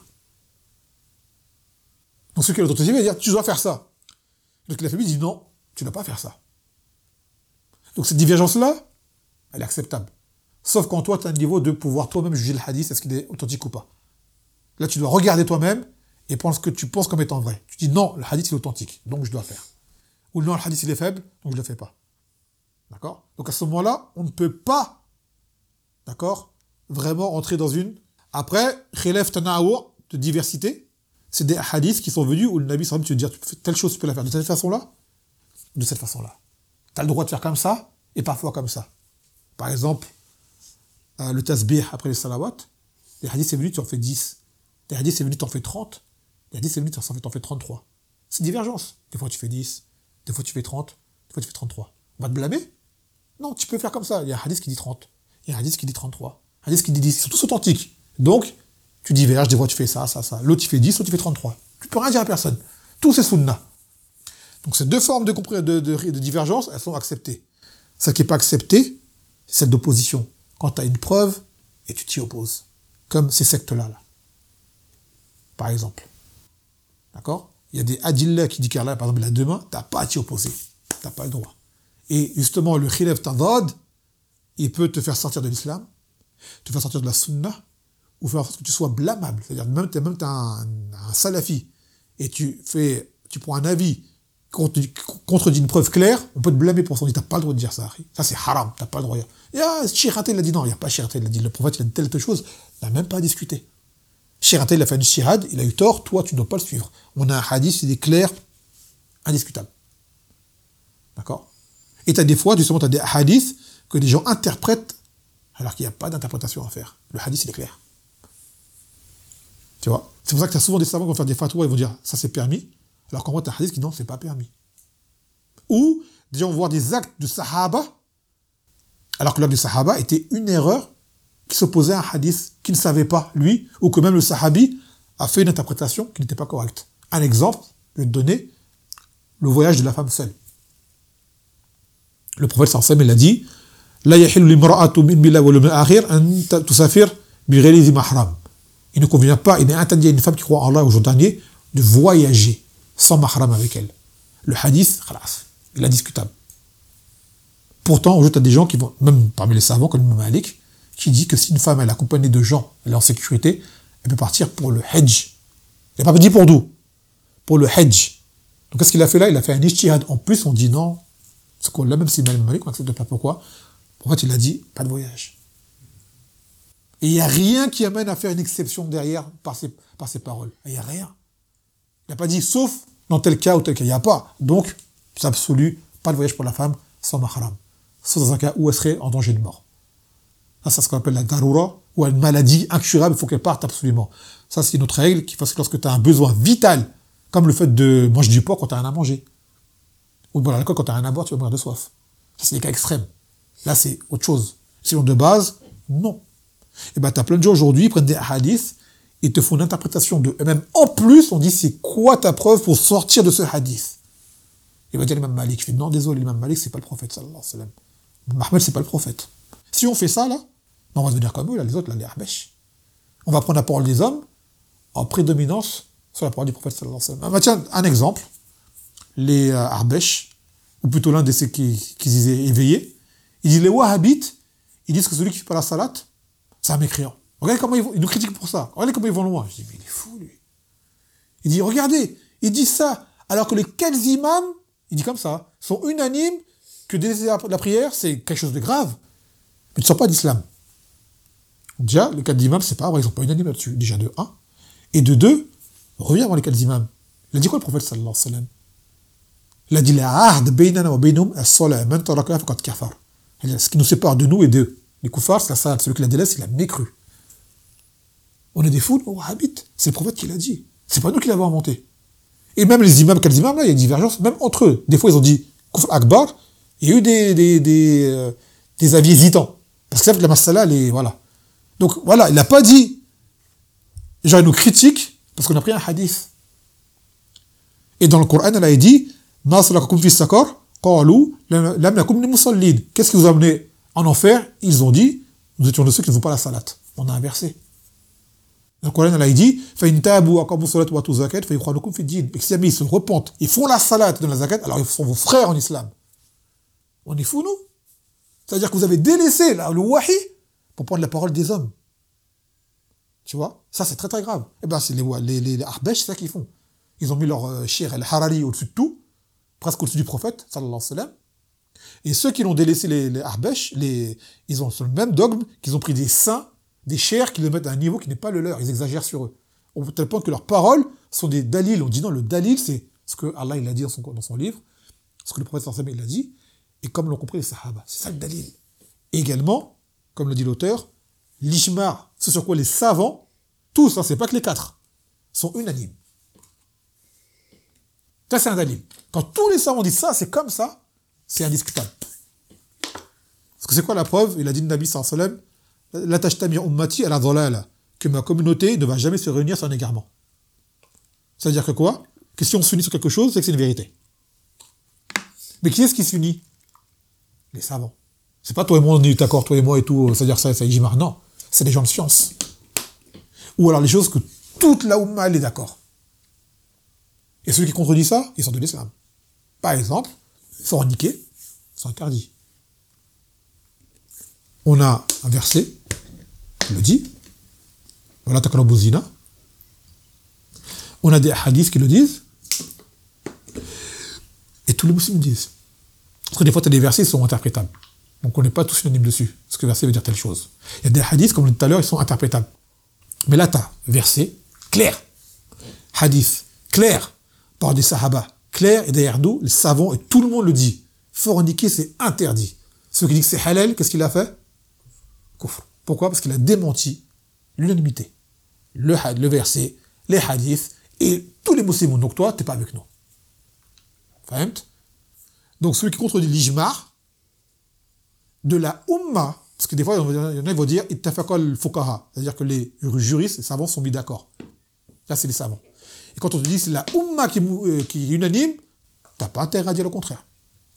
Donc ceux qui l'authentifier vont dire, tu dois faire ça. Donc l'affaibli dit, non, tu ne dois pas faire ça. Donc cette divergence-là, elle est acceptable. Sauf quand toi, tu as un niveau de pouvoir toi-même juger le hadith, est-ce qu'il est authentique ou pas. Là, tu dois regarder toi-même et prendre ce que tu penses comme étant vrai. Tu dis, non, le hadith, il est authentique, donc je dois faire. Ou non, le hadith, il est faible, donc je ne le fais pas. D'accord? Donc à ce moment-là, on ne peut pas, d'accord, vraiment entrer dans une... Après, khilaf tana'awur, de diversité, c'est des hadiths qui sont venus où le Nabi sallam, tu veux dire, tu fais telle chose, tu peux la faire de cette façon-là, de cette façon-là. Tu as le droit de faire comme ça, et parfois comme ça. Par exemple, euh, le tasbih après les salawat, les hadiths c'est venu, tu en fais dix. Les hadiths c'est venu, tu en fais trente. Les hadiths c'est venu, tu en fais trente-trois. C'est une divergence. Des fois tu fais dix, des fois tu fais trente, des fois tu fais trente-trois. On va te blâmer? Non, tu peux faire comme ça. Il y a un hadith qui dit trente, il y a un hadith qui dit trente-trois, un hadith qui dit dix. Ils sont tous authentiques. Donc, tu diverges, des fois tu fais ça, ça, ça. L'autre tu fais dix, l'autre tu fais trente-trois. Tu peux rien dire à personne. Tout c'est sunna. Donc ces deux formes de, de, de, de divergence, elles sont acceptées. Celle qui n'est pas acceptée, c'est celle d'opposition. Quand tu as une preuve et tu t'y opposes. Comme ces sectes-là. Là. Par exemple. D'accord? Il y a des adillah qui disent qu'Allah, par exemple, il a deux mains, tu n'as pas à t'y opposer. Tu n'as pas le droit. Et justement, le khilaf tadad, il peut te faire sortir de l'islam, te faire sortir de la sunna, ou faire en sorte que tu sois blâmable. C'est-à-dire, même tu es même un, un salafi, et tu fais, tu prends un avis contredit une preuve claire, on peut te blâmer pour ça. On dit, t'as pas le droit de dire ça. Ça, c'est haram, t'as pas le droit. Il y a Shiraté, il a dit non, il n'y a pas Shiraté, il a dit, le prophète, il a dit telle, telle chose, il n'a même pas à discuter. Shiraté, il a fait une shihad, il a eu tort, toi, tu ne dois pas le suivre. On a un hadith, il est clair, indiscutable. D'accord? Et t'as des fois, justement, t'as des hadiths que les gens interprètent, alors qu'il n'y a pas d'interprétation à faire. Le hadith, il est clair. Tu vois? C'est pour ça que t'as souvent des savants qui vont faire des fatwas, ils vont dire, ça c'est permis. Alors qu'en vrai, t'as un hadith qui dit non, c'est pas permis. Ou, des gens vont voir des actes de sahaba Alors que l'homme des Sahaba était une erreur qui s'opposait à un hadith qu'il ne savait pas, lui, ou que même le Sahabi a fait une interprétation qui n'était pas correcte. Un exemple, je vais te donner le voyage de la femme seule. Le prophète sallallahu alayhi wa sallam, il a dit La yahillu limra'atu min billah wal yawmil akhir an tusafir bi ghayri dhi mahram. Il ne convient pas, il est interdit à une femme qui croit en Allah au jour dernier de voyager sans mahram avec elle. Le hadith, khalas, il est indiscutable. Pourtant, aujourd'hui, tu as des gens qui vont, même parmi les savants, comme Imam Malik, qui dit que si une femme elle est accompagnée de gens, elle est en sécurité, elle peut partir pour le hajj. Il n'a pas dit pour d'où. Pour le hajj. Donc qu'est-ce qu'il a fait là? Il a fait un ijtihad. En plus, on dit non. C'est qu'on l'a, même si Imam Malik, on accepte pas pourquoi. En fait, il a dit pas de voyage. Et il n'y a rien qui amène à faire une exception derrière par ses, par ses paroles. Il n'y a rien. Il n'a pas dit sauf dans tel cas ou tel cas. Il n'y a pas. Donc, c'est absolu. Pas de voyage pour la femme sans mahram. Sauf dans un cas où elle serait en danger de mort. Ça, c'est ce qu'on appelle la darura, ou une maladie incurable, il faut qu'elle parte absolument. Ça, c'est une autre règle qui fait que lorsque tu as un besoin vital, comme le fait de manger du porc quand tu n'as rien à manger. Ou boire l'alcool quand tu n'as rien à boire, tu vas mourir de soif. Ça, c'est des cas extrêmes. Là, c'est autre chose. Sinon, de base, non. Et ben, tu as plein de gens aujourd'hui, ils prennent des hadiths, ils te font une interprétation de eux-mêmes. En plus, on dit, c'est quoi ta preuve pour sortir de ce hadith? Il va dire l'imam Malik. Je fais, non, désolé, l'imam Malik, c'est pas le prophète, sallallahu alayhi wa sallam. Mohammed, c'est pas le prophète. Si on fait ça, là, on va devenir comme eux, là, les autres, là, les Ahbesh. On va prendre la parole des hommes en prédominance sur la parole du prophète, sallallahu alayhi wa sallam. Ah, bah, tiens, un exemple. Les euh, Ahbesh, ou plutôt l'un de ceux qui, qui disaient éveillés, il dit les Wahhabites, ils disent que celui qui fait pas la salat, c'est un mécréant. Regardez comment ils, vont, ils nous critiquent pour ça. Regardez comment ils vont loin. Je dis, mais il est fou, lui. Il dit, regardez, il dit ça, alors que les quatre imams, il dit comme ça, sont unanimes que délaisser la prière, c'est quelque chose de grave. Mais tu ne sors pas d'islam. Déjà, les quatre imams, c'est pas vrai, ils ne sont pas unanimes là-dessus. Déjà, de un. Et de deux, reviens avant les quatre imams. Il a dit quoi, le prophète, sallallahu alayhi wa sallam? Il a dit, la ahd baynana wa baynahum as-salat, man taraka faqad kafar. Ce qui nous sépare de nous et d'eux, les koufars, c'est la salat. Celui qui la délaisse, il a mécru. On est des fous, on habite. C'est le prophète qui l'a dit. C'est pas nous qui l'avons inventé. Et même les imams, quatre imams, là, il y a une divergence, même entre eux. Des fois, ils ont dit Kufr Akbar, il y a eu des, des, des, euh, des avis hésitants. Parce que la masala, elle est, voilà. Donc, voilà, il n'a pas dit, genre, il nous critique, parce qu'on a pris un hadith. Et dans le Coran, elle a dit, qu'est-ce qui vous a amené en enfer? Ils ont dit, nous étions de ceux qui ne font pas la salat. On a inversé. Dans le Coran, elle a dit, et que si ils se repentent, ils font la salat dans la zakat, alors ils sont vos frères en islam. On est fous, nous? C'est-à-dire que vous avez délaissé là, le wahi pour prendre la parole des hommes. Tu vois? Ça, c'est très très grave. Eh bien, c'est les, les, les, les Ahbesh, c'est ça qu'ils font. Ils ont mis leur euh, shir al-Harari au-dessus de tout, presque au-dessus du prophète, sallallahu alayhi wa sallam. Et ceux qui l'ont délaissé, les, les Ahbesh, les, ils ont le même dogme, qu'ils ont pris des saints, des chers, qui les mettent à un niveau qui n'est pas le leur. Ils exagèrent sur eux. Au tel point que leurs paroles sont des dalils. On dit non, le dalil, c'est ce que Allah il a dit dans son, dans son livre, ce que le prophète sallallahu alayhi wa sallam il a dit, et comme l'ont compris les Sahaba. C'est ça le dalil. Et également, comme le dit l'auteur, l'ijma, ce sur quoi les savants, tous, hein, c'est pas que les quatre, sont unanimes. Ça, c'est un dalil. Quand tous les savants disent ça, c'est comme ça, c'est indiscutable. Parce que c'est quoi la preuve? Il a dit le Nabi sallallahu alayhi wa sallam, la tashtami ummati ala dhalala, que ma communauté ne va jamais se réunir sur un égarement. Ça veut dire que quoi? Que si on s'unit sur quelque chose, c'est que c'est une vérité. Mais qui est-ce qui s'unit? Les savants. C'est pas toi et moi, on est d'accord, toi et moi et tout, c'est-à-dire ça, c'est ijma. Non, c'est des gens de science. Ou alors les choses que toute la Ummah, elle est d'accord. Et ceux qui contredisent ça, ils sont de l'islam. Par exemple, forniquer, c'est interdit. On a un verset, qui le dit, voilà taqrabu zina. On a des hadiths qui le disent, et tous les musulmans disent. Parce que des fois, tu as des versets qui sont interprétables. Donc on n'est pas tous unanimes dessus. Ce que le verset veut dire telle chose. Il y a des hadiths, comme on dit tout à l'heure, ils sont interprétables. Mais là, tu as verset clair, hadith clair, par des sahaba clair, et derrière nous, les savants, et tout le monde le dit. Forniquer, c'est interdit. Ceux qui disent que c'est halal, qu'est-ce qu'il a fait? Kufr. Pourquoi? Parce qu'il a démenti l'unanimité. Le, le verset, les hadiths, et tous les musulmans. Donc toi, tu n'es pas avec nous. Fahimt? Donc celui qui contredit l'ijma', de la Ummah, parce que des fois, il y en a qui vont dire ittafaqa al-fuqaha, c'est-à-dire que les juristes, les savants sont mis d'accord. Là, c'est les savants. Et quand on te dit c'est la Ummah qui, euh, qui est unanime, t'as pas intérêt à dire le contraire.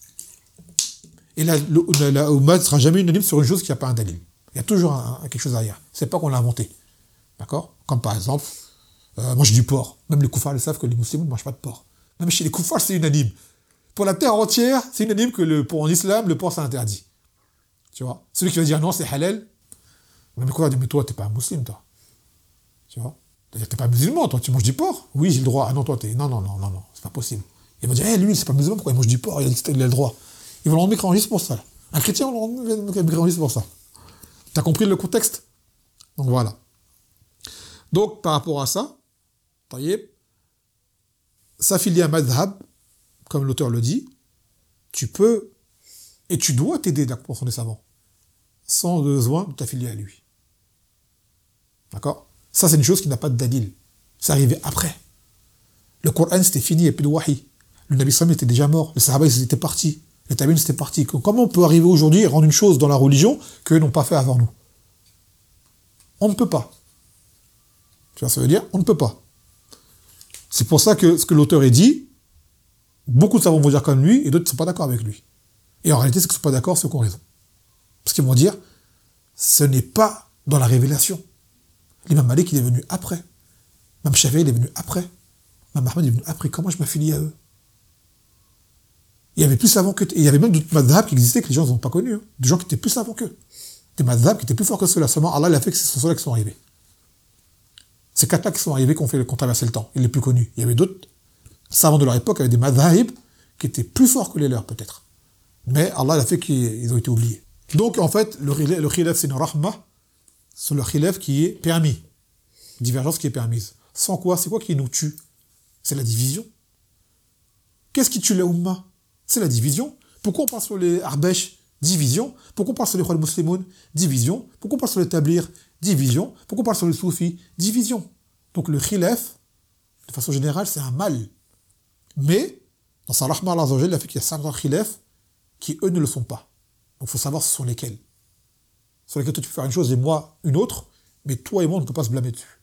Et la, la, la Ummah ne sera jamais unanime sur une chose qui n'a pas un dalil. Il y a toujours un, un, quelque chose derrière. C'est pas qu'on l'a inventé. D'accord? Comme par exemple, euh, mange du porc. Même les koufars le savent que les musulmans ne mangent pas de porc. Même chez les koufars, c'est unanime. Pour la terre entière, c'est unanime que le, pour en islam, le porc, c'est interdit. Tu vois? Celui qui va dire non, c'est halal. Même quoi, mais toi, t'es pas un musulman, toi. Tu vois? C'est-à-dire, t'es pas musulman, toi, tu manges du porc? Oui, j'ai le droit. Ah non, toi, t'es. Non, non, non, non, non, c'est pas possible. Il va dire, eh, lui, c'est pas musulman, pourquoi il mange du porc? Il a, il a le droit. Ils vont l'enlever juste pour ça. Là. Un chrétien, on l'enlever juste pour ça. T'as compris le contexte? Donc voilà. Donc, par rapport à ça, taïeb, s'affilier à madhab, comme l'auteur le dit, tu peux et tu dois t'aider de la compréhension des savants, sans besoin de t'affilier à lui. D'accord? Ça, c'est une chose qui n'a pas de dalil. C'est arrivé après. Le Coran, c'était fini, il n'y a plus de wahi. Le Nabi sallam était déjà mort. Les Sahaba, ils étaient partis. Les Tabi'in, c'était parti. Comment on peut arriver aujourd'hui et rendre une chose dans la religion qu'eux n'ont pas fait avant nous? On ne peut pas. Tu vois, ça veut dire, on ne peut pas. C'est pour ça que ce que l'auteur est dit, beaucoup de savants vont dire comme lui, et d'autres ne sont pas d'accord avec lui. Et en réalité, ceux qui ne sont pas d'accord, ceux qui ont raison. Parce qu'ils vont dire, ce n'est pas dans la révélation. L'imam Malik, il est venu après. Même Shafi'i, il est venu après. Même Ahmed, il est venu après. Comment je m'affilie à eux? Il y avait plus savants que... Il y avait même d'autres madhhabs qui existaient que les gens n'ont pas connus. Hein. Des gens qui étaient plus savants qu'eux. Des madhhabs qui étaient plus forts que ceux-là. Seulement, Allah, il a fait que ce sont ceux-là qui sont arrivés. Ces quatre-là qui sont arrivés, qui ont fait, qui ont traversé le temps. Il est plus connu. Il y avait d'autres savants de leur époque avec des madhhabs qui étaient plus forts que les leurs, peut-être. Mais Allah, il a fait qu'ils ont été oubliés. Donc, en fait, le, le khilaf, c'est une rahma. C'est le khilaf qui est permis. Divergence qui est permise. Sans quoi, c'est quoi qui nous tue? C'est la division. Qu'est-ce qui tue la Ummah? C'est la division. Pourquoi on parle sur les Arbesh? Division. Pourquoi on parle sur les Khwal Muslimoun? Division. Pourquoi on parle sur les Tablir? Division. Pourquoi on parle sur les Soufis? Division. Donc le khilaf, de façon générale, c'est un mal. Mais, dans sa rahma Allah Azza wa Jalla, il a fait qu'il y a certains khilaf qui, eux, ne le sont pas. Donc il faut savoir ce sont lesquels. Sur lesquels toi tu peux faire une chose et moi une autre, mais toi et moi on ne peut pas se blâmer dessus.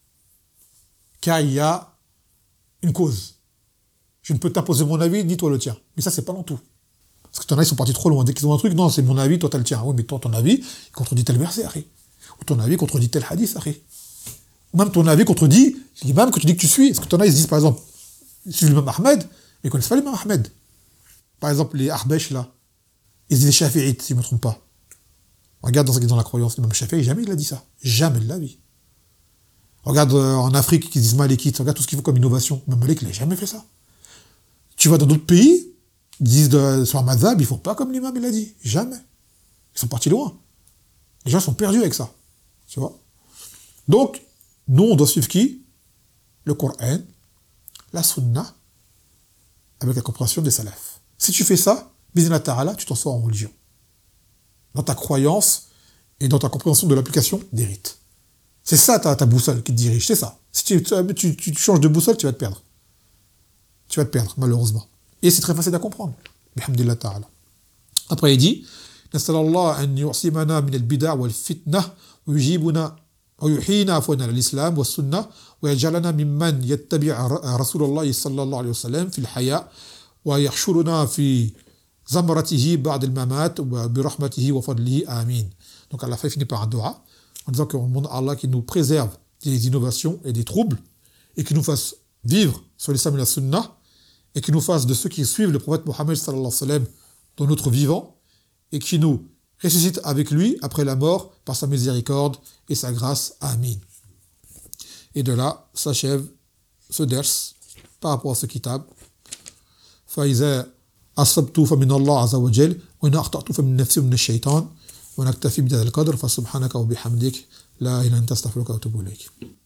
Car il y a une cause. Je ne peux t'imposer mon avis, ni toi le tien. Mais ça, c'est pas dans tout. Parce que ton avis, ils sont partis trop loin. Dès qu'ils ont un truc, non, c'est mon avis, toi, t'as le tien. Oui, mais toi, ton avis, il contredit tel verset, arrête. Ou ton avis contredit tel hadith, arrête. Ou même ton avis contredit l'imam que tu dis que tu suis. Parce que ton avis, ils se disent, par exemple, ils suivent l'imam Ahmed, mais ils ne connaissent pas l'imam Ahmed. Par exemple, les Arbesh, là, ils disent les Shafi'ites, si je ne me trompe pas. Regarde dans, dans la croyance, l'imam Shafi'i, jamais il a dit ça. Jamais de la vie. Regarde euh, en Afrique, qu'ils disent Malikites, regarde tout ce qu'ils font comme innovation. Même Malik, il n'a jamais fait ça. Tu vas dans d'autres pays, ils disent de, sur un madhab, ils ne font pas comme l'imam, il a dit. Jamais. Ils sont partis loin. Les gens sont perdus avec ça. Tu vois? Donc, nous, on doit suivre qui? Le Coran, la Sunna, avec la compréhension des salafs. Si tu fais ça, Bismillah ta'ala, tu t'en sors en religion. Dans ta croyance et dans ta compréhension de l'application des rites. C'est ça ta, ta boussole qui te dirige, c'est ça. Si tu, tu, tu, tu changes de boussole, tu vas te perdre. Tu vas te perdre, malheureusement. Et c'est très facile à comprendre. Bihamdillah ta'ala. Après, il dit, Nasallallah an yu'simana min al-bida' wal-fitna, wa yujibuna, wa yuhina afwana al-islam wa sunna, wa yajalana mimman yattabi'a Rasulullah sallallahu alayhi wa sallam fi al-haya, wa yahshuruna fi zamratihi ba'd al-mamat, wa bi rahmatihi wa fadlihi, amin. Donc, à la fin, il finit par un dua, en disant qu'on demande à Allah qui nous préserve des innovations et des troubles, et qui nous fasse vivre sur l'islam et la sunna, et qui nous fasse de ceux qui suivent le prophète Mohammed sallallahu alayhi wa sallam dans notre vivant, et qui nous ressuscite avec lui après la mort par sa miséricorde et sa grâce. Amin. Et de là s'achève ce ders par rapport à ce kitab. فإذا أصبت فمن الله عز وجل وإن أخطأت فمن نفسي ومن الشيطان ونكتفي بهذا القدر فسبحانك وبحمدك لا إله إلا أنت أستغفرك وأتوب إليك.